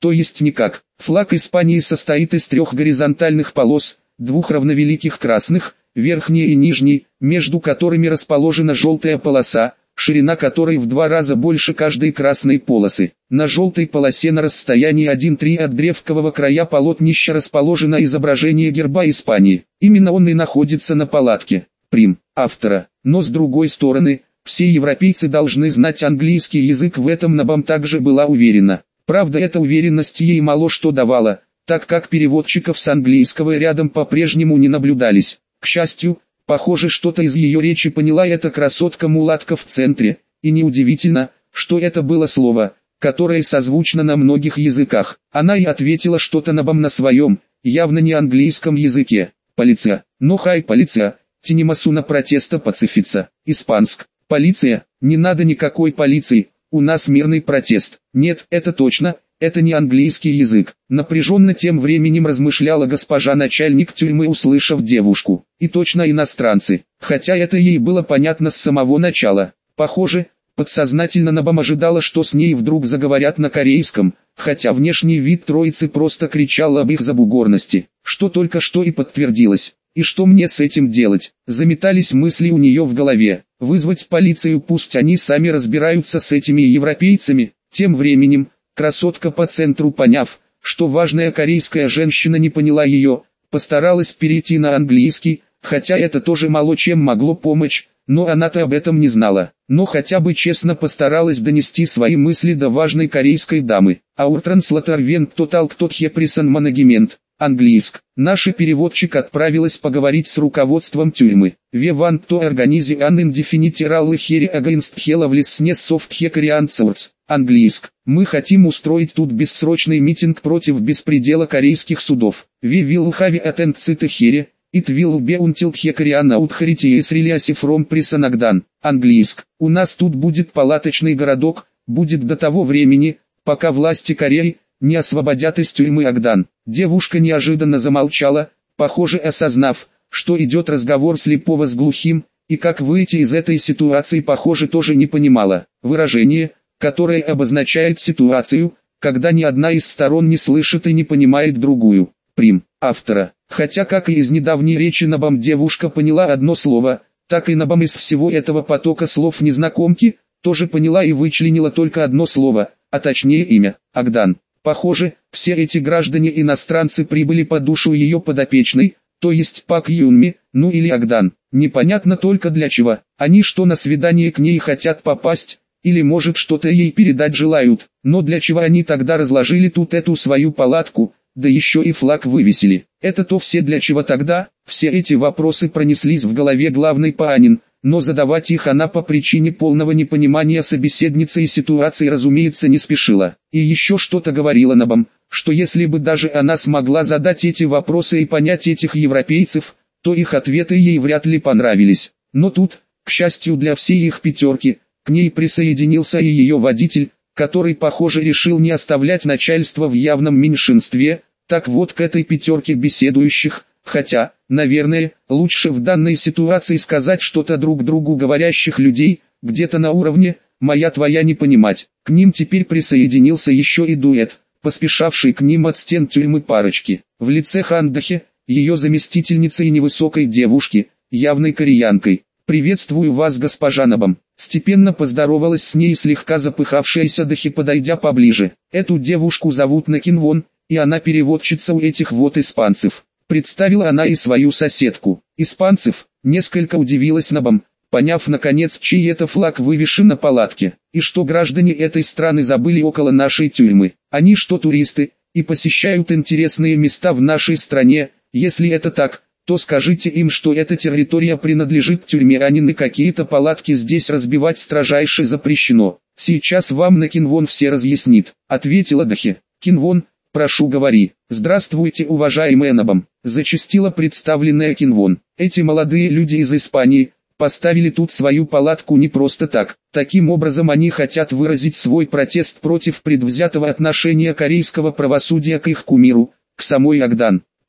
то есть никак. Флаг Испании состоит из трех горизонтальных полос, двух равновеликих красных, верхней и нижней, между которыми расположена желтая полоса, ширина которой в два раза больше каждой красной полосы. На желтой полосе на расстоянии один целых три от древкового края полотнища расположено изображение герба Испании. Именно он и находится на палатке. Прим. Автора. Но с другой стороны, все европейцы должны знать английский язык, в этом Набам также была уверена. Правда, эта уверенность ей мало что давала, так как переводчиков с английского рядом по-прежнему не наблюдались. К счастью, похоже, что-то из ее речи поняла эта красотка-мулатка в центре, и неудивительно, что это было слово, которое созвучно на многих языках. Она и ответила что-то Набам на своем, явно не английском языке. Полиция, но хай полиция, тинемасуна протеста пацифица, испанск. Полиция, не надо никакой полиции, у нас мирный протест. Нет, это точно, это не английский язык. Напряженно тем временем размышляла госпожа начальник тюрьмы, услышав девушку. И точно иностранцы, хотя это ей было понятно с самого начала. Похоже, подсознательно Набам ожидала, что с ней вдруг заговорят на корейском, хотя внешний вид троицы просто кричал об их забугорности, что только что и подтвердилось. И что мне с этим делать? Заметались мысли у нее в голове. Вызвать полицию, пусть они сами разбираются с этими европейцами. Тем временем, красотка по центру, поняв, что важная корейская женщина не поняла ее, постаралась перейти на английский, хотя это тоже мало чем могло помочь, но она-то об этом не знала. Но хотя бы честно постаралась донести свои мысли до важной корейской дамы. Ауртранслатор вент тотал кто хеприсан манагемент. Английск. Наш переводчик отправилась поговорить с руководством тюрьмы. We want to organize an indefinite rally here against helplessness of Korean courts. Английск. Мы хотим устроить тут бессрочный митинг против беспредела корейских судов. We will have attended here. It will be until Korean authority is released from prison again. Английск. У нас тут будет палаточный городок, будет до того времени, пока власти Кореи не освободят из тюрьмы Агдан. Девушка неожиданно замолчала, похоже осознав, что идет разговор слепого с глухим, и как выйти из этой ситуации, похоже, тоже не понимала. Выражение, которое обозначает ситуацию, когда ни одна из сторон не слышит и не понимает другую. Прим. Автора. Хотя как и из недавней речи Набам девушка поняла одно слово, так и Набам из всего этого потока слов незнакомки, тоже поняла и вычленила только одно слово, а точнее имя – Агдан. Похоже, все эти граждане-иностранцы прибыли по душу ее подопечной, то есть Пак Юнми, ну или Агдан. Непонятно только для чего. Они что, на свидание к ней хотят попасть, или может что-то ей передать желают, но для чего они тогда разложили тут эту свою палатку, да еще и флаг вывесили. Это то все для чего тогда? Все эти вопросы пронеслись в голове главной Паанин, но задавать их она по причине полного непонимания собеседницы и ситуации, разумеется, не спешила. И еще что-то говорила Набам, что если бы даже она смогла задать эти вопросы и понять этих европейцев, то их ответы ей вряд ли понравились. Но тут, к счастью для всей их пятерки, к ней присоединился и ее водитель, который, похоже, решил не оставлять начальство в явном меньшинстве. Так вот, к этой пятерке беседующих, хотя, наверное, лучше в данной ситуации сказать что-то друг другу говорящих людей, где-то на уровне «моя твоя не понимать». К ним теперь присоединился еще и дуэт, поспешавший к ним от стен тюрьмы парочки, в лице Хандахи, ее заместительницы и невысокой девушки, явной кореянкой. «Приветствую вас, госпожа Набам». Степенно поздоровалась с ней слегка запыхавшаяся Дахи, подойдя поближе. Эту девушку зовут Накинвон, и она переводчица у этих вот испанцев. Представила она и свою соседку. Испанцев, несколько удивилась Набам, поняв наконец, чей это флаг вывешен на палатке, и что граждане этой страны забыли около нашей тюрьмы. Они что, туристы, и посещают интересные места в нашей стране? Если это так, то скажите им, что эта территория принадлежит тюрьме, а не на какие-то палатки здесь разбивать строжайше запрещено. Сейчас вам Накинвон все разъяснит, ответила Дахи. Кинвон, прошу, говори. Здравствуйте, уважаемая Набам, зачастила представленная Кинвон. Эти молодые люди из Испании поставили тут свою палатку не просто так. Таким образом они хотят выразить свой протест против предвзятого отношения корейского правосудия к их кумиру, к самой Агдан.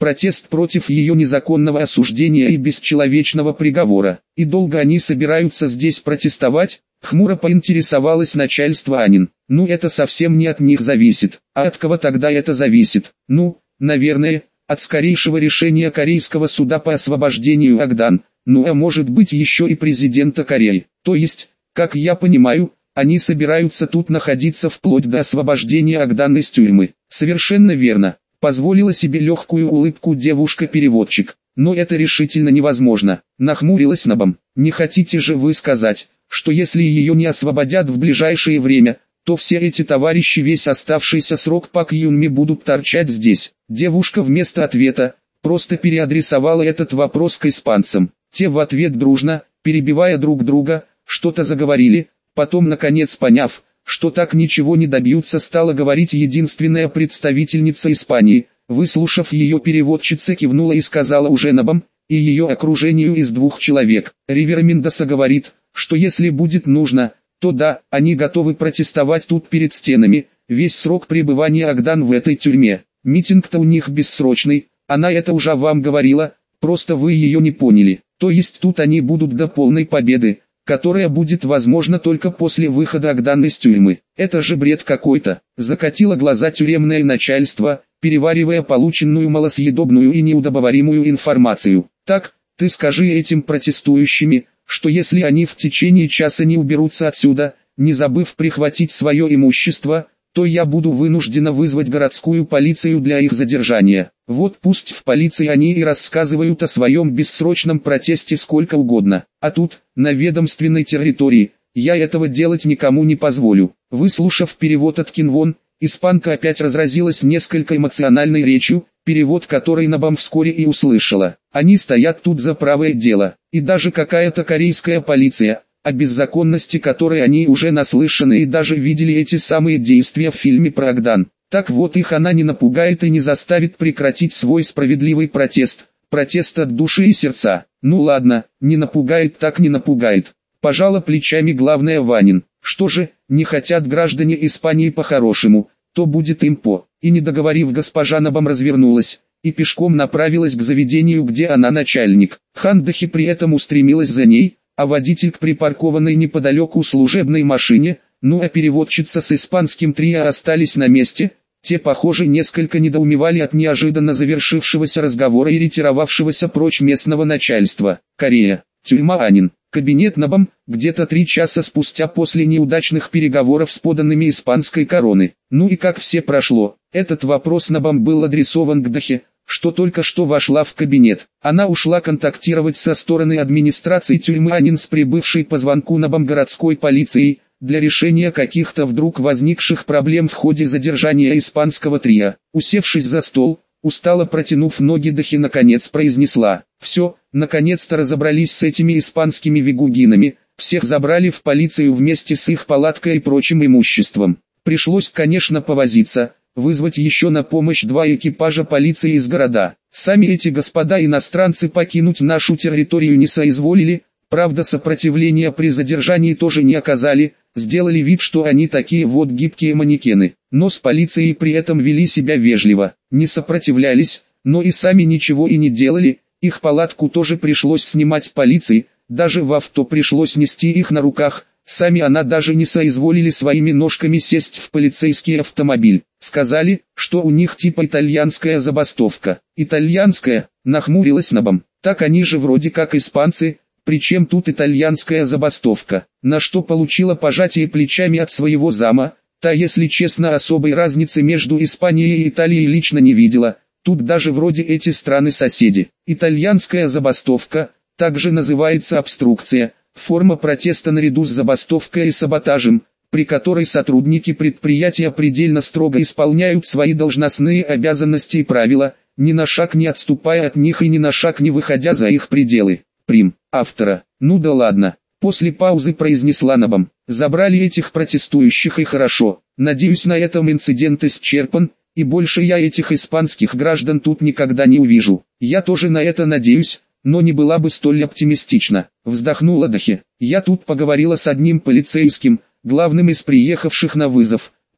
Протест против ее незаконного осуждения и бесчеловечного приговора. И долго они собираются здесь протестовать? Хмуро поинтересовалось начальство Анин. Ну это совсем не от них зависит. А от кого тогда это зависит? Ну, наверное, от скорейшего решения корейского суда по освобождению Агдан. Ну а может быть еще и президента Кореи. То есть, как я понимаю, они собираются тут находиться вплоть до освобождения Агдан из тюрьмы. Совершенно верно. Позволила себе легкую улыбку девушка-переводчик. Но это решительно невозможно. Нахмурилась Набам. Не хотите же вы сказать, что если ее не освободят в ближайшее время, то все эти товарищи весь оставшийся срок Пак Юнми будут торчать здесь? Девушка вместо ответа просто переадресовала этот вопрос к испанцам. Те в ответ дружно, перебивая друг друга, что-то заговорили, потом наконец поняв, что так ничего не добьются, стала говорить единственная представительница Испании. Выслушав ее, переводчица кивнула и сказала уже Набам и ее окружению из двух человек. Ривера Мендоса говорит, что если будет нужно, то да, они готовы протестовать тут перед стенами, весь срок пребывания Агдан в этой тюрьме. Митинг-то у них бессрочный, она это уже вам говорила, просто вы ее не поняли. То есть тут они будут до полной победы, которая будет возможна только после выхода Агдан из тюрьмы. Это же бред какой-то. Закатило глаза тюремное начальство, переваривая полученную малосъедобную и неудобоваримую информацию. Так, ты скажи этим протестующим, что если они в течение часа не уберутся отсюда, не забыв прихватить свое имущество, то я буду вынуждена вызвать городскую полицию для их задержания. Вот пусть в полиции они и рассказывают о своем бессрочном протесте сколько угодно. А тут, на ведомственной территории, я этого делать никому не позволю. Выслушав перевод от Кинвон, испанка опять разразилась несколько эмоциональной речью, перевод которой Набам вскоре и услышала. Они стоят тут за правое дело, и даже какая-то корейская полиция, о беззаконности которой они уже наслышаны и даже видели эти самые действия в фильме про Агдан. Так вот их она не напугает и не заставит прекратить свой справедливый протест, протест от души и сердца. Ну ладно, не напугает так не напугает. Пожала плечами главная Ванин. Что же, не хотят граждане Испании по-хорошему, то будет им по. И не договорив, госпожа Набам развернулась и пешком направилась к заведению, где она начальник. Хандахи при этом устремилась за ней, а водитель к припаркованной неподалеку служебной машине, ну а переводчица с испанским трио остались на месте. Те, похоже, несколько недоумевали от неожиданно завершившегося разговора и ретировавшегося прочь местного начальства. Корея, тюрьма Анин, кабинет Набам, где-то три часа спустя после неудачных переговоров с поданными испанской короны. Ну и как все прошло? Этот вопрос Набам был адресован к Дахе, что только что вошла в кабинет. Она ушла контактировать со стороны администрации тюрьмы Анин с прибывшей по звонку Набам городской полицией, для решения каких-то вдруг возникших проблем в ходе задержания испанского трио. Усевшись за стол, устало протянув ноги, Дахи наконец произнесла: «Все, наконец-то разобрались с этими испанскими вигугинами, всех забрали в полицию вместе с их палаткой и прочим имуществом. Пришлось, конечно, повозиться, вызвать еще на помощь два экипажа полиции из города. Сами эти господа иностранцы покинуть нашу территорию не соизволили, правда сопротивления при задержании тоже не оказали, сделали вид, что они такие вот гибкие манекены, но с полицией при этом вели себя вежливо, не сопротивлялись, но и сами ничего и не делали, их палатку тоже пришлось снимать полиции, даже в авто пришлось нести их на руках, сами она даже не соизволили своими ножками сесть в полицейский автомобиль. Сказали, что у них типа итальянская забастовка. Итальянская, нахмурилась Набам, так они же вроде как испанцы. Причем тут итальянская забастовка, на что получила пожатие плечами от своего зама, та, если честно, особой разницы между Испанией и Италией лично не видела, тут даже вроде эти страны соседи. Итальянская забастовка, также называется обструкция, форма протеста наряду с забастовкой и саботажем, при которой сотрудники предприятия предельно строго исполняют свои должностные обязанности и правила, ни на шаг не отступая от них и ни на шаг не выходя за их пределы. Прим. Автора. Ну да ладно. После паузы произнесла Набам. Забрали этих протестующих и хорошо. Надеюсь, на этом инцидент исчерпан, и больше я этих испанских граждан тут никогда не увижу. Я тоже на это надеюсь, но не была бы столь оптимистична. Вздохнула Дахи. Я тут поговорила с одним полицейским, главным из приехавших на вызов.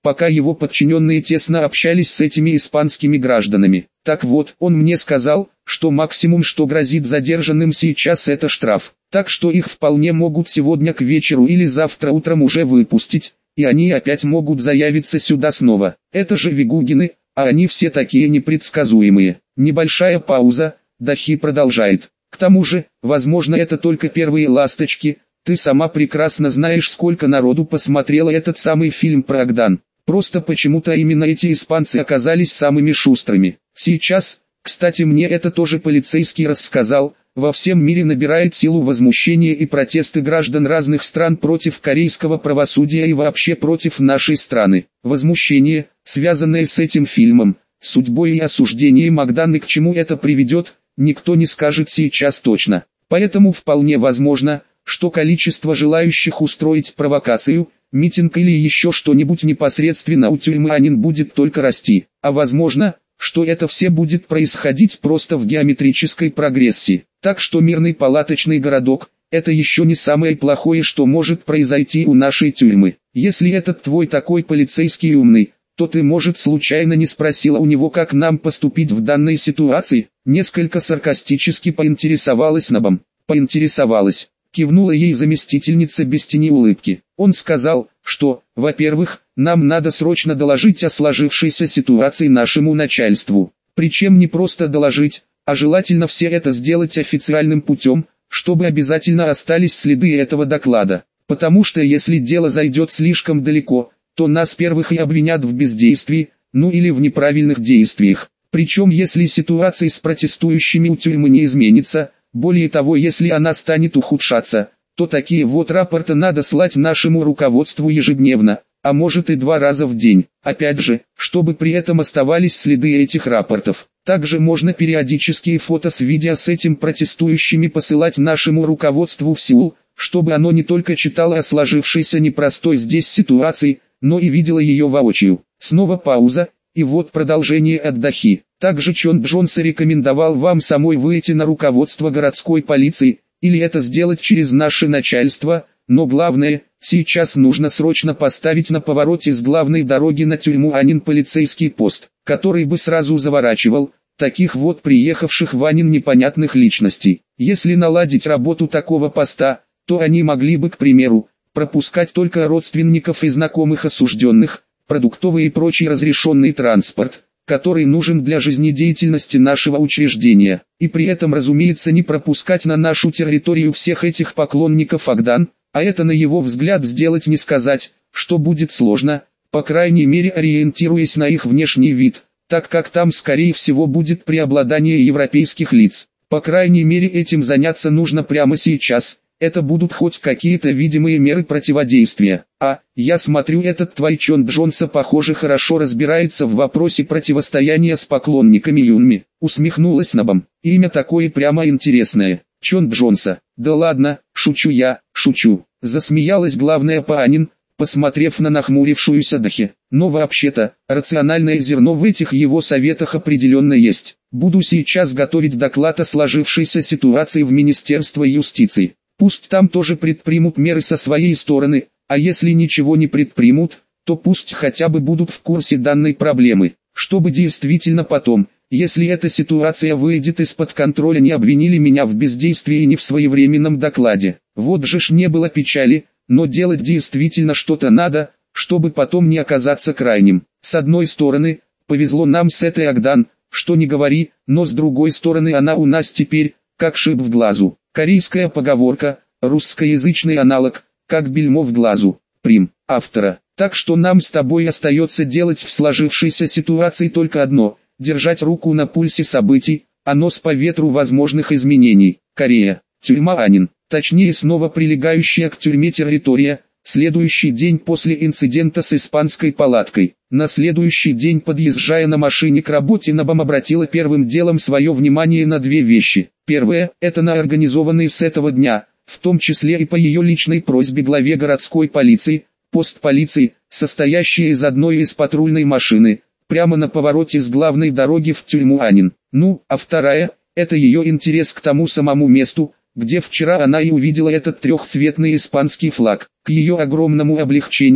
пока его подчиненные тесно общались с этими испанскими гражданами. Так вот, он мне сказал, что максимум, что грозит задержанным сейчас, это штраф. Так что их вполне могут сегодня к вечеру или завтра утром уже выпустить, и они опять могут заявиться сюда снова. Это же Вигугины, а они все такие непредсказуемые. Небольшая пауза, Дахи продолжает. К тому же, возможно, это только первые ласточки. Ты сама прекрасно знаешь, сколько народу посмотрело этот самый фильм про Агдан. Просто почему-то именно эти испанцы оказались самыми шустрыми. Сейчас, кстати, мне это тоже полицейский рассказал, во всем мире набирает силу возмущение и протесты граждан разных стран против корейского правосудия и вообще против нашей страны. Возмущение, связанное с этим фильмом, судьбой и осуждением Агданы, к чему это приведет, никто не скажет сейчас точно. Поэтому вполне возможно, что количество желающих устроить провокацию, митинг или еще что-нибудь непосредственно у тюрьмы Анин будет только расти. А возможно, что это все будет происходить просто в геометрической прогрессии. Так что мирный палаточный городок – это еще не самое плохое, что может произойти у нашей тюрьмы. Если этот твой такой полицейский умный, то ты, может, случайно не спросила у него, как нам поступить в данной ситуации? Несколько саркастически поинтересовалась Набам. Поинтересовалась. Кивнула ей заместительница без тени улыбки. Он сказал, что, во-первых, нам надо срочно доложить о сложившейся ситуации нашему начальству. Причем не просто доложить, а желательно все это сделать официальным путем, чтобы обязательно остались следы этого доклада. Потому что если дело зайдет слишком далеко, то нас первых и обвинят в бездействии, ну или в неправильных действиях. Причем если ситуация с протестующими у тюрьмы не изменится, более того, если она станет ухудшаться, то такие вот рапорты надо слать нашему руководству ежедневно, а может и два раза в день. Опять же, чтобы при этом оставались следы этих рапортов. Также можно периодические фото с видео с этим протестующими посылать нашему руководству в Сеул, чтобы оно не только читало о сложившейся непростой здесь ситуации, но и видело ее воочию. Снова пауза, и вот продолжение от Дахи. Также Чон Джонса рекомендовал вам самой выйти на руководство городской полиции, или это сделать через наше начальство, но главное, сейчас нужно срочно поставить на повороте с главной дороги на тюрьму Анин полицейский пост, который бы сразу заворачивал таких вот приехавших в Анин непонятных личностей. Если наладить работу такого поста, то они могли бы, к примеру, пропускать только родственников и знакомых осужденных, продуктовый и прочий разрешенный транспорт, который нужен для жизнедеятельности нашего учреждения, и при этом, разумеется, не пропускать на нашу территорию всех этих поклонников Агдан, а это на его взгляд сделать не сказать, что будет сложно, по крайней мере ориентируясь на их внешний вид, так как там скорее всего будет преобладание европейских лиц. По крайней мере этим заняться нужно прямо сейчас. Это будут хоть какие-то видимые меры противодействия. А, я смотрю, этот твой Чон Джонса, похоже, хорошо разбирается в вопросе противостояния с поклонниками Юнми. Усмехнулась Набам. Имя такое прямо интересное. Чон Джонса. Да ладно, шучу я, шучу. Засмеялась главная Паанин, посмотрев на нахмурившуюся Дахи. Но вообще-то, рациональное зерно в этих его советах определенно есть. Буду сейчас готовить доклад о сложившейся ситуации в Министерство юстиции. Пусть там тоже предпримут меры со своей стороны, а если ничего не предпримут, то пусть хотя бы будут в курсе данной проблемы, чтобы действительно потом, если эта ситуация выйдет из-под контроля, не обвинили меня в бездействии и не в своевременном докладе. Вот же ж не было печали, но делать действительно что-то надо, чтобы потом не оказаться крайним. С одной стороны, повезло нам с этой Агдан, что не говори, но с другой стороны она у нас теперь, как шип в глазу. Корейская поговорка, русскоязычный аналог, как бельмо в глазу, прим, автора. Так что нам с тобой остается делать в сложившейся ситуации только одно – держать руку на пульсе событий, а нос по ветру возможных изменений. Корея, тюрьма Анин, точнее снова прилегающая к тюрьме территория, следующий день после инцидента с испанской палаткой. На следующий день, подъезжая на машине к работе, Набам обратила первым делом свое внимание на две вещи. Первое – это на организованный с этого дня, в том числе и по ее личной просьбе главе городской полиции, пост полиции, состоящий из одной из патрульной машины, прямо на повороте с главной дороги в тюрьму Анин. Ну, а вторая – это ее интерес к тому самому месту, где вчера она и увидела этот трехцветный испанский флаг. К ее огромному облегчению,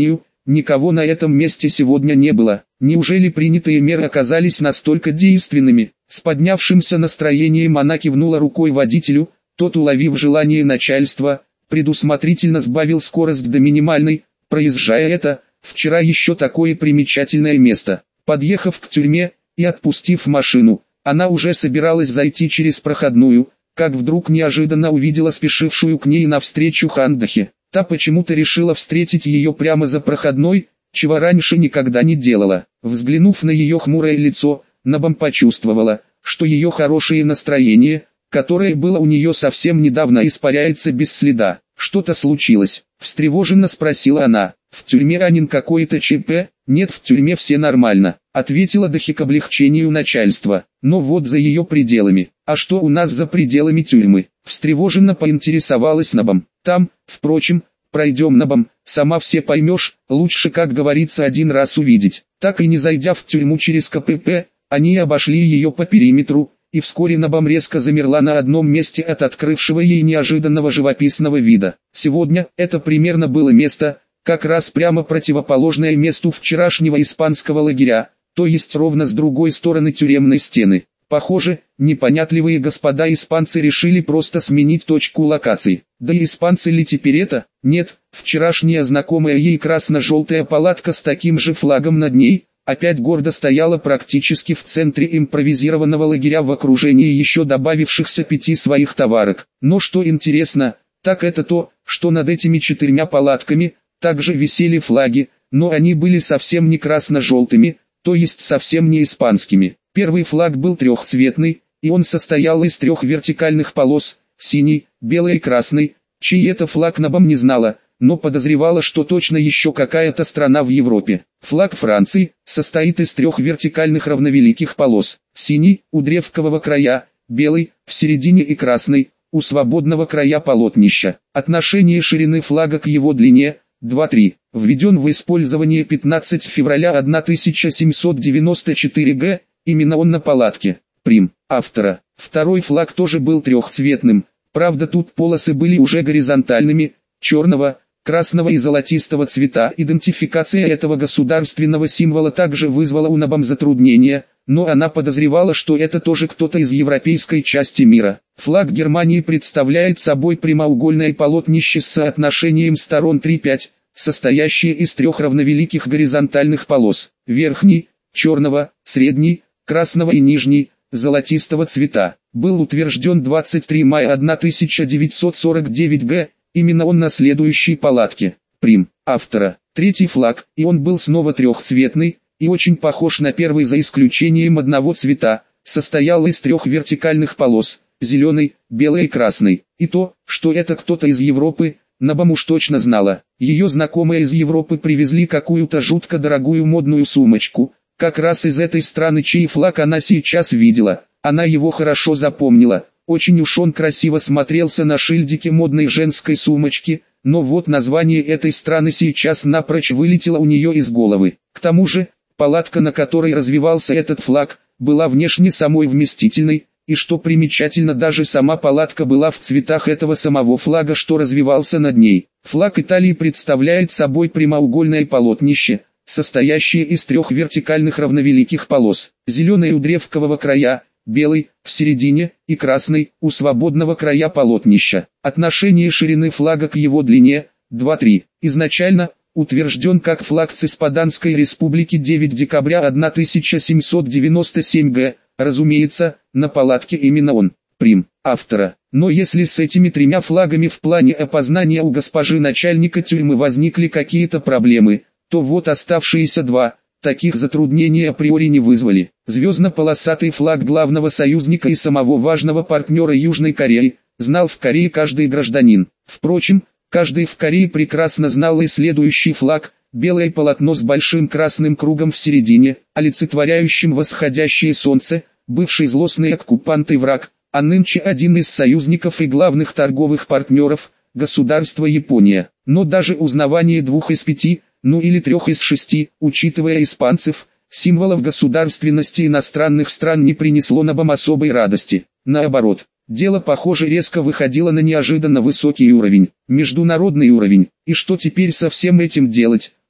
никого на этом месте сегодня не было. Неужели принятые меры оказались настолько действенными? С поднявшимся настроением она кивнула рукой водителю, тот, уловив желание начальства, предусмотрительно сбавил скорость до минимальной, проезжая это, вчера еще такое примечательное место. Подъехав к тюрьме и отпустив машину, она уже собиралась зайти через проходную, как вдруг неожиданно увидела спешившую к ней навстречу Хандахи. Та почему-то решила встретить ее прямо за проходной, чего раньше никогда не делала. Взглянув на ее хмурое лицо, Набам почувствовала, что ее хорошее настроение, которое было у нее совсем недавно, испаряется без следа. «Что-то случилось?» – встревоженно спросила она. «В тюрьме ранен какой-то ЧП?» «Нет, в тюрьме все нормально», – ответила Дахи к облегчению начальства. «Но вот за ее пределами». «А что у нас за пределами тюрьмы?» – встревоженно поинтересовалась Набам. «Там, впрочем, пройдем, Набам, сама все поймешь, лучше, как говорится, один раз увидеть». Так и не зайдя в тюрьму через КПП, они обошли ее по периметру, и вскоре Набам резко замерла на одном месте от открывшего ей неожиданного живописного вида. Сегодня это примерно было место, как раз прямо противоположное месту вчерашнего испанского лагеря, то есть ровно с другой стороны тюремной стены. Похоже, непонятливые господа испанцы решили просто сменить точку локации. Да и испанцы ли теперь это? Нет, вчерашняя знакомая ей красно-желтая палатка с таким же флагом над ней, опять гордо стояла практически в центре импровизированного лагеря в окружении еще добавившихся пяти своих товарок. Но что интересно, так это то, что над этими четырьмя палатками также висели флаги, но они были совсем не красно-желтыми, то есть совсем не испанскими. Первый флаг был трехцветный, и он состоял из трех вертикальных полос, синий, белый и красный. Чей это флаг Набам не знала, но подозревала, что точно еще какая-то страна в Европе. Флаг Франции состоит из трех вертикальных равновеликих полос. Синий, у древкового края, белый, в середине и красный, у свободного края полотнища. Отношение ширины флага к его длине – два-три. Введен в использование пятнадцатого февраля тысяча семьсот девяносто четвёртого года, именно он на палатке. Прим. Автора. Второй флаг тоже был трехцветным, правда тут полосы были уже горизонтальными, черного, красного и золотистого цвета. Идентификация этого государственного символа также вызвала у Набам затруднения, но она подозревала, что это тоже кто-то из европейской части мира. Флаг Германии представляет собой прямоугольное полотнище с соотношением сторон три-пять, состоящее из трех равновеликих горизонтальных полос. Верхний, черного, средний, красного и нижний, золотистого цвета. Был утвержден двадцать третьего мая тысяча девятьсот сорок девятого года. Именно он на следующей палатке. Прим. Автора. Третий флаг, и он был снова трехцветный, и очень похож на первый за исключением одного цвета, состоял из трех вертикальных полос, зеленый, белый и красный. И то, что это кто-то из Европы, Набам уж точно знала. Ее знакомые из Европы привезли какую-то жутко дорогую модную сумочку, как раз из этой страны, чей флаг она сейчас видела. Она его хорошо запомнила. Очень уж он красиво смотрелся на шильдике модной женской сумочки, но вот название этой страны сейчас напрочь вылетело у нее из головы. К тому же, палатка, на которой развивался этот флаг, была внешне самой вместительной, и что примечательно, даже сама палатка была в цветах этого самого флага, что развивался над ней. Флаг Италии представляет собой прямоугольное полотнище, состоящее из трех вертикальных равновеликих полос, зеленой у древкового края, белый, в середине, и красный, у свободного края полотнища. Отношение ширины флага к его длине – два-три. Изначально утвержден как флаг Цеспаданской республики девятого декабря тысяча семьсот девяносто седьмого года, разумеется, на палатке именно он. Прим. Автора. Но если с этими тремя флагами в плане опознания у госпожи начальника тюрьмы возникли какие-то проблемы, то вот оставшиеся два – таких затруднений априори не вызвали. Звездно-полосатый флаг главного союзника и самого важного партнера Южной Кореи знал в Корее каждый гражданин. Впрочем, каждый в Корее прекрасно знал и следующий флаг – белое полотно с большим красным кругом в середине, олицетворяющим восходящее солнце, бывший злостный оккупант и враг, а нынче один из союзников и главных торговых партнеров – государство Япония. Но даже узнавание двух из пяти – ну или трех из шести, учитывая испанцев, символов государственности иностранных стран не принесло Набам особой радости. Наоборот, дело, похоже, резко выходило на неожиданно высокий уровень, международный уровень. И что теперь со всем этим делать?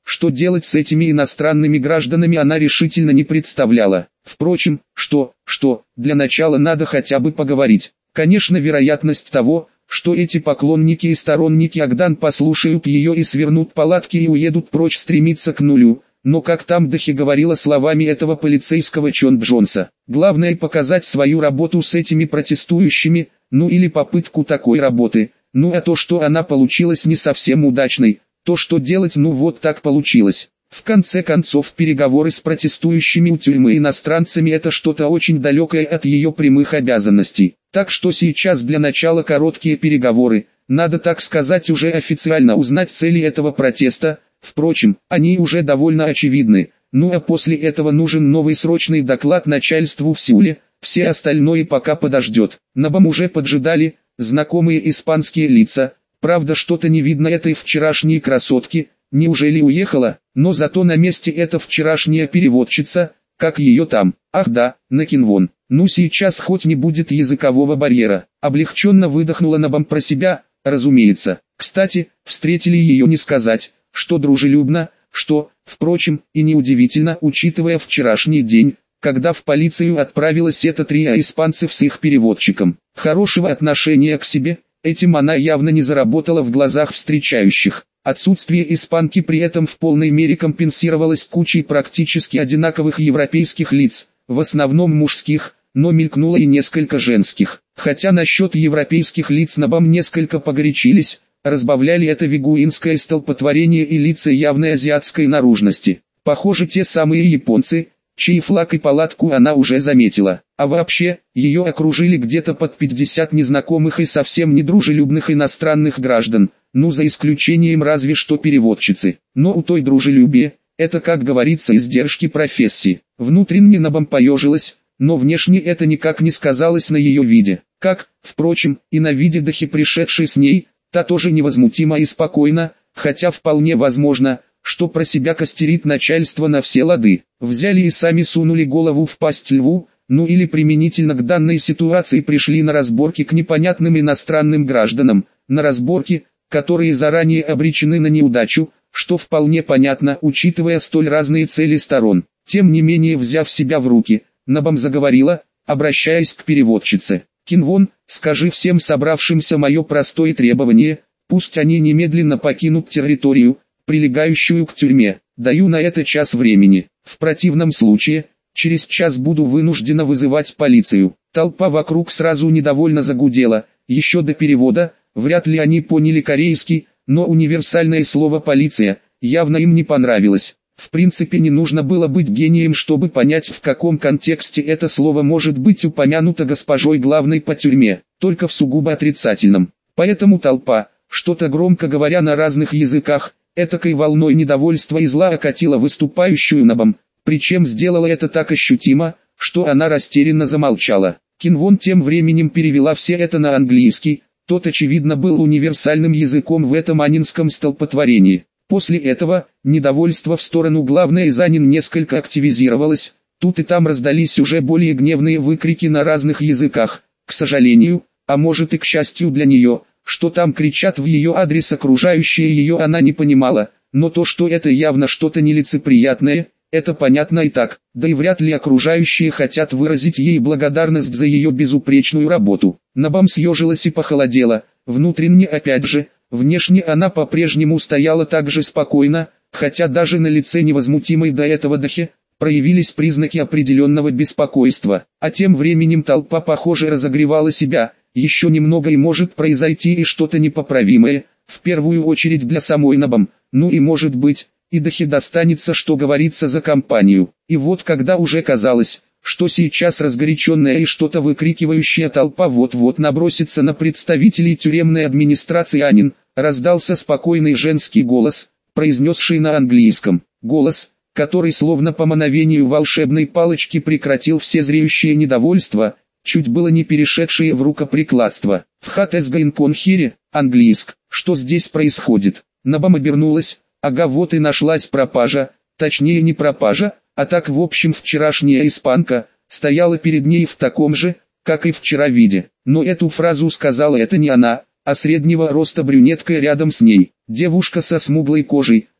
что делать с этими иностранными гражданами она решительно не представляла. Впрочем, что, что, для начала надо хотя бы поговорить. Конечно, вероятность того, что эти поклонники и сторонники Агдан послушают ее и свернут палатки и уедут прочь, стремится к нулю. Но как там Дахи говорила словами этого полицейского Чон Джонса, главное показать свою работу с этими протестующими, ну или попытку такой работы, ну а то, что она получилась не совсем удачной, то что делать, ну вот так получилось. В конце концов, переговоры с протестующими у тюрьмы иностранцами — это что-то очень далекое от ее прямых обязанностей. Так что сейчас для начала короткие переговоры, надо так сказать уже официально узнать цели этого протеста. Впрочем, они уже довольно очевидны, ну а после этого нужен новый срочный доклад начальству в Сеуле, все остальное пока подождет. На БАМ уже поджидали знакомые испанские лица, правда что-то не видно этой вчерашней красотки, неужели уехала, но зато на месте эта вчерашняя переводчица, как ее там, ах да, на Кинвон. Ну сейчас хоть не будет языкового барьера, облегченно выдохнула на БАМ про себя, разумеется. Кстати, встретили ее не сказать, что дружелюбно, что, впрочем, и неудивительно, учитывая вчерашний день, когда в полицию отправилась эта трио испанцев с их переводчиком. Хорошего отношения к себе, этим она явно не заработала в глазах встречающих. Отсутствие испанки при этом в полной мере компенсировалось кучей практически одинаковых европейских лиц, в основном мужских, но мелькнуло и несколько женских. Хотя насчет европейских лиц на БАМ несколько погорячились, разбавляли это вигуинское столпотворение и лица явной азиатской наружности. Похоже, те самые японцы, чей флаг и палатку она уже заметила. А вообще, ее окружили где-то под пятьдесят незнакомых и совсем недружелюбных иностранных граждан, ну за исключением разве что переводчицы. Но у той дружелюбие, это, как говорится, издержки профессии. Внутренне на БАМ поежилась, но внешне это никак не сказалось на ее виде. Как, впрочем, и на виде Дахи, пришедшей с ней. Та тоже невозмутимо и спокойно, хотя вполне возможно, что про себя костерит начальство на все лады. Взяли и сами сунули голову в пасть льву, ну или применительно к данной ситуации пришли на разборки к непонятным иностранным гражданам, на разборки, которые заранее обречены на неудачу, что вполне понятно, учитывая столь разные цели сторон. Тем не менее, взяв себя в руки, на БАМ заговорила, обращаясь к переводчице. «Кинвон, скажи всем собравшимся мое простое требование, пусть они немедленно покинут территорию, прилегающую к тюрьме. Даю на это час времени. В противном случае, через час буду вынуждена вызывать полицию». Толпа вокруг сразу недовольно загудела. Еще до перевода, вряд ли они поняли корейский, но универсальное слово «полиция» явно им не понравилось. В принципе, не нужно было быть гением, чтобы понять, в каком контексте это слово может быть упомянуто госпожой главной по тюрьме, только в сугубо отрицательном. Поэтому толпа, что-то громко говоря на разных языках, этакой волной недовольства и зла окатила выступающую на БАМ, причем сделала это так ощутимо, что она растерянно замолчала. Кинвон тем временем перевела все это на английский, тот очевидно был универсальным языком в этом анинском столпотворении. После этого, недовольство в сторону главной из Анин несколько активизировалось, тут и там раздались уже более гневные выкрики на разных языках. К сожалению, а может и к счастью для нее, что там кричат в ее адрес окружающие ее, она не понимала, но то, что это явно что-то нелицеприятное, это понятно и так, да и вряд ли окружающие хотят выразить ей благодарность за ее безупречную работу. На БАМ съежилась и похолодела, внутренне опять же. Внешне она по-прежнему стояла так же спокойно, хотя даже на лице невозмутимой до этого Дахи проявились признаки определенного беспокойства. А тем временем толпа, похоже, разогревала себя, еще немного и может произойти и что-то непоправимое, в первую очередь для самой на БАМ, ну и может быть, и Дахи достанется, что говорится, за компанию. И вот когда уже казалось, что сейчас разгоряченная и что-то выкрикивающая толпа вот-вот набросится на представителей тюремной администрации Анин, раздался спокойный женский голос, произнесший на английском. Голос, который словно по мановению волшебной палочки прекратил все зреющее недовольство, чуть было не перешедшее в рукоприкладство. В Хатесгайнконхире, английск, что здесь происходит? На БАМ обернулась, ага, вот и нашлась пропажа, точнее не пропажа, а так в общем вчерашняя испанка, стояла перед ней в таком же, как и вчера виде. Но эту фразу сказала это не она, а среднего роста брюнетка рядом с ней. Девушка со смуглой кожей,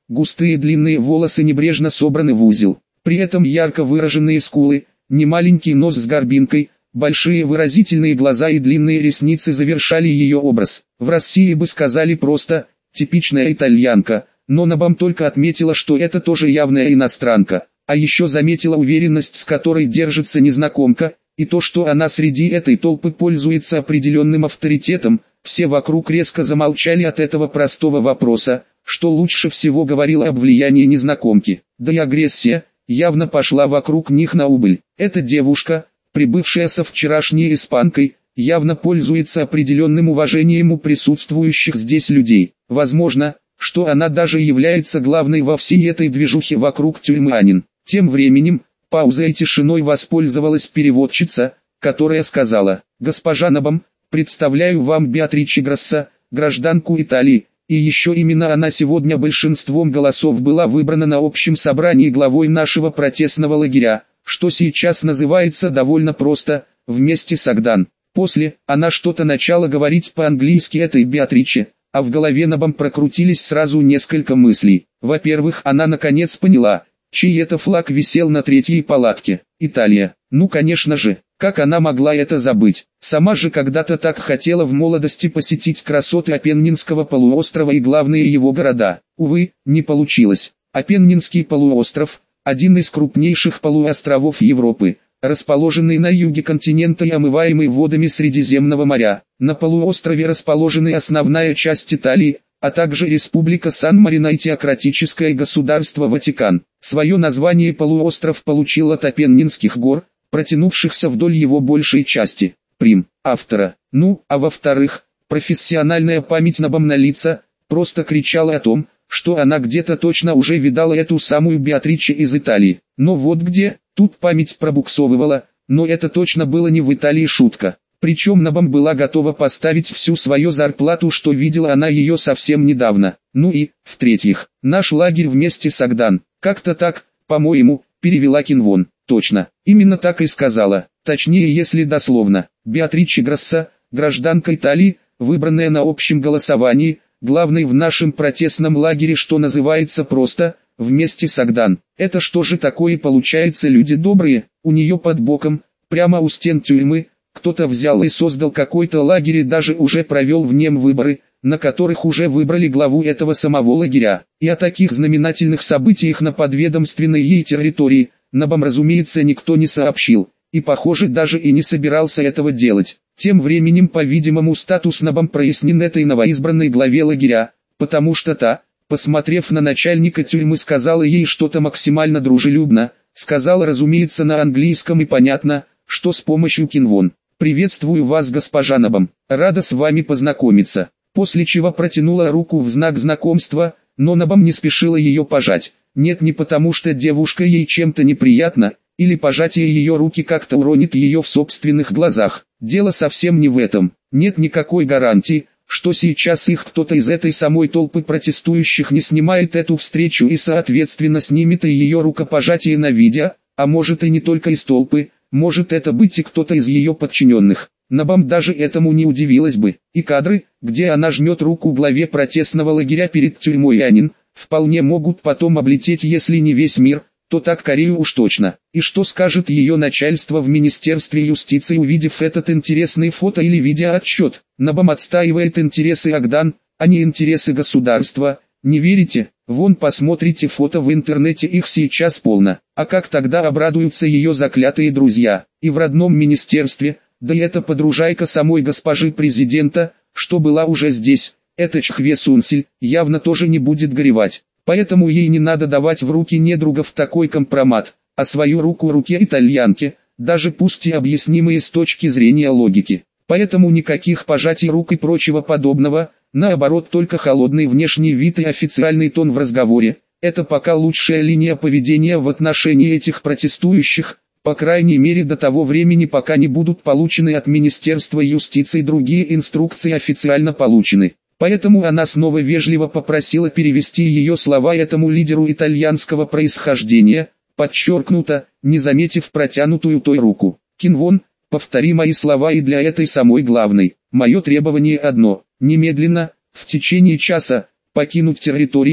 густые длинные волосы небрежно собраны в узел. При этом ярко выраженные скулы, немаленький нос с горбинкой, большие выразительные глаза и длинные ресницы завершали ее образ. В России бы сказали просто «типичная итальянка», но Набам только отметила, что это тоже явная иностранка, а еще заметила уверенность, с которой держится незнакомка, и то, что она среди этой толпы пользуется определенным авторитетом. Все вокруг резко замолчали от этого простого вопроса, что лучше всего говорило об влиянии незнакомки. Да и агрессия явно пошла вокруг них на убыль. Эта девушка, прибывшая со вчерашней испанкой, явно пользуется определенным уважением у присутствующих здесь людей. Возможно, что она даже является главной во всей этой движухе вокруг тюрьмы Анин. Тем временем, паузой и тишиной воспользовалась переводчица, которая сказала: «Госпожа Набам, представляю вам Беатриче Грасса, гражданку Италии, и еще именно она сегодня большинством голосов была выбрана на общем собрании главой нашего протестного лагеря, что сейчас называется довольно просто, вместе с Агдан». После, она что-то начала говорить по-английски этой Беатриче, а в голове Набам прокрутились сразу несколько мыслей. Во-первых, она наконец поняла, чей это флаг висел на третьей палатке. Италия. Ну конечно же, как она могла это забыть? Сама же когда-то так хотела в молодости посетить красоты Апеннинского полуострова и главные его города. Увы, не получилось. Апеннинский полуостров – один из крупнейших полуостровов Европы, расположенный на юге континента и омываемый водами Средиземного моря. На полуострове расположены основная часть Италии, а также Республика Сан-Марино и теократическое государство Ватикан. Свое название полуостров получил от Апеннинских гор, протянувшихся вдоль его большей части. Прим. Автора. Ну, а во-вторых, профессиональная память Набам на лица просто кричала о том, что она где-то точно уже видала эту самую Беатриче из Италии. Но вот где, тут память пробуксовывала, но это точно было не в Италии шутка. Причем Набам была готова поставить всю свою зарплату, что видела она ее совсем недавно. Ну и, в-третьих, наш лагерь вместе с Агдан. Как-то так, по-моему, перевела Кинвон. Точно, именно так и сказала. Точнее, если дословно. Беатриче Грасса, гражданка Италии, выбранная на общем голосовании, главной в нашем протестном лагере, что называется просто, вместе с Агдан. Это что же такое получается, люди добрые? У нее под боком, прямо у стен тюрьмы, кто-то взял и создал какой-то лагерь и даже уже провел в нем выборы, на которых уже выбрали главу этого самого лагеря. И о таких знаменательных событиях на подведомственной ей территории Набам, разумеется, никто не сообщил, и похоже даже и не собирался этого делать. Тем временем, по-видимому, статус Набам прояснен этой новоизбранной главе лагеря, потому что та, посмотрев на начальника тюрьмы, сказала ей что-то максимально дружелюбно, сказала, разумеется, на английском, и понятно, что с помощью Кинвон. «Приветствую вас, госпожа Набам, рада с вами познакомиться», после чего протянула руку в знак знакомства, но Набам не спешила ее пожать. Нет, не потому что девушка ей чем-то неприятна, или пожатие ее руки как-то уронит ее в собственных глазах. Дело совсем не в этом. Нет никакой гарантии, что сейчас их кто-то из этой самой толпы протестующих не снимает эту встречу и соответственно снимет и ее рукопожатие на видео, а может и не только из толпы, может это быть и кто-то из ее подчиненных. Набам даже этому не удивилась бы. И кадры, где она жмет руку главе протестного лагеря перед тюрьмой Анин, вполне могут потом облететь, если не весь мир, то так Корею уж точно. И что скажет ее начальство в Министерстве юстиции, увидев этот интересный фото или видеоотчет? Набам отстаивает интересы Агдан, а не интересы государства. Не верите? Вон посмотрите фото в интернете, их сейчас полно. А как тогда обрадуются ее заклятые друзья? И в родном министерстве, да и эта подружайка самой госпожи президента, что была уже здесь, эта Чхве Сунсиль, явно тоже не будет горевать. Поэтому ей не надо давать в руки недругов такой компромат, а свою руку руке итальянки, даже пусть и объяснимые с точки зрения логики. Поэтому никаких пожатий рук и прочего подобного, наоборот, только холодный внешний вид и официальный тон в разговоре. Это пока лучшая линия поведения в отношении этих протестующих, по крайней мере до того времени, пока не будут получены от Министерства юстиции другие инструкции, официально получены. Поэтому она снова вежливо попросила перевести ее слова этому лидеру итальянского происхождения, подчеркнуто, не заметив протянутую той руку. «Кинвон, повтори мои слова и для этой самой главной. Мое требование одно – немедленно, в течение часа, покинуть территорию,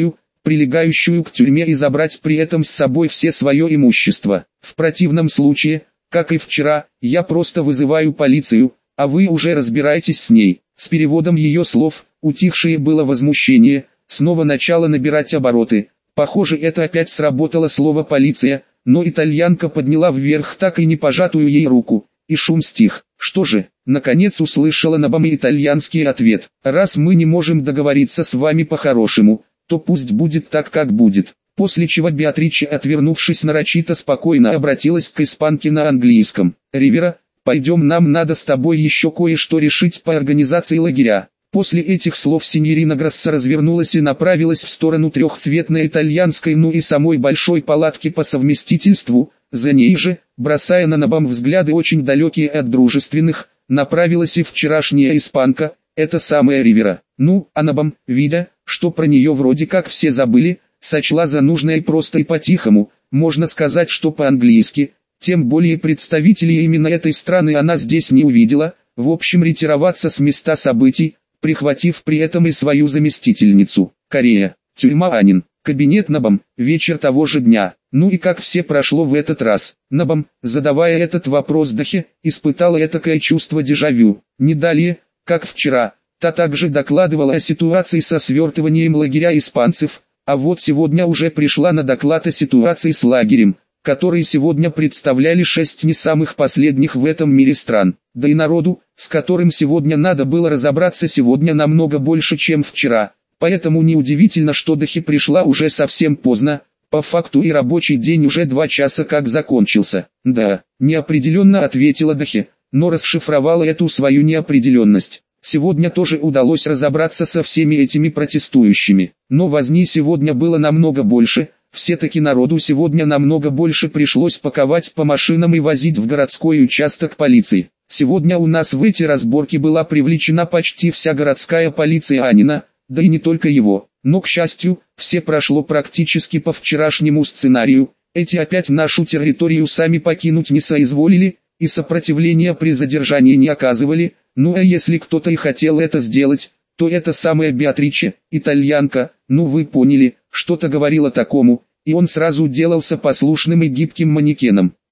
прилегающую к тюрьме, и забрать при этом с собой все свое имущество. В противном случае, как и вчера, я просто вызываю полицию, а вы уже разбирайтесь с ней. С переводом ее слов, утихшее было возмущение, снова начало набирать обороты. Похоже, это опять сработало слово «полиция», но итальянка подняла вверх так и не пожатую ей руку, и шум стих. Что же, наконец услышала Набам итальянский ответ: «Раз мы не можем договориться с вами по-хорошему, то пусть будет так, как будет». После чего Беатриче, отвернувшись, нарочито спокойно обратилась к испанке на английском: «Ривера, пойдем, нам надо с тобой еще кое-что решить по организации лагеря». После этих слов синьорина Грасса развернулась и направилась в сторону трехцветной итальянской, ну и самой большой палатки по совместительству. За ней же, бросая на Набам взгляды очень далекие от дружественных, направилась и вчерашняя испанка, эта самая Ривера. Ну, а Набам, видя, что про нее вроде как все забыли, сочла за нужное просто и по-тихому, можно сказать, что по-английски, тем более представителей именно этой страны она здесь не увидела, в общем ретироваться с места событий, прихватив при этом и свою заместительницу. Корея, тюрьма Анин, кабинет Набам, вечер того же дня. Ну и как все прошло в этот раз? Набам, задавая этот вопрос Дахе, испытала этакое чувство дежавю. Не далее, как вчера, та также докладывала о ситуации со свертыванием лагеря испанцев, а вот сегодня уже пришла на доклад о ситуации с лагерем, который сегодня представляли шесть не самых последних в этом мире стран. Да и народу, с которым сегодня надо было разобраться, сегодня намного больше, чем вчера. Поэтому неудивительно, что Дахи пришла уже совсем поздно, по факту и рабочий день уже два часа как закончился. Да, неопределенно ответила Дахи, но расшифровала эту свою неопределенность. Сегодня тоже удалось разобраться со всеми этими протестующими, но возни сегодня было намного больше. Все-таки народу сегодня намного больше пришлось паковать по машинам и возить в городской участок полиции. Сегодня у нас в эти разборки была привлечена почти вся городская полиция Анина, да и не только его. Но, к счастью, все прошло практически по вчерашнему сценарию. Эти опять нашу территорию сами покинуть не соизволили, и сопротивления при задержании не оказывали. Ну а если кто-то и хотел это сделать, то это самая Беатриче, итальянка, ну вы поняли, что-то говорила такому, и он сразу делался послушным и гибким манекеном.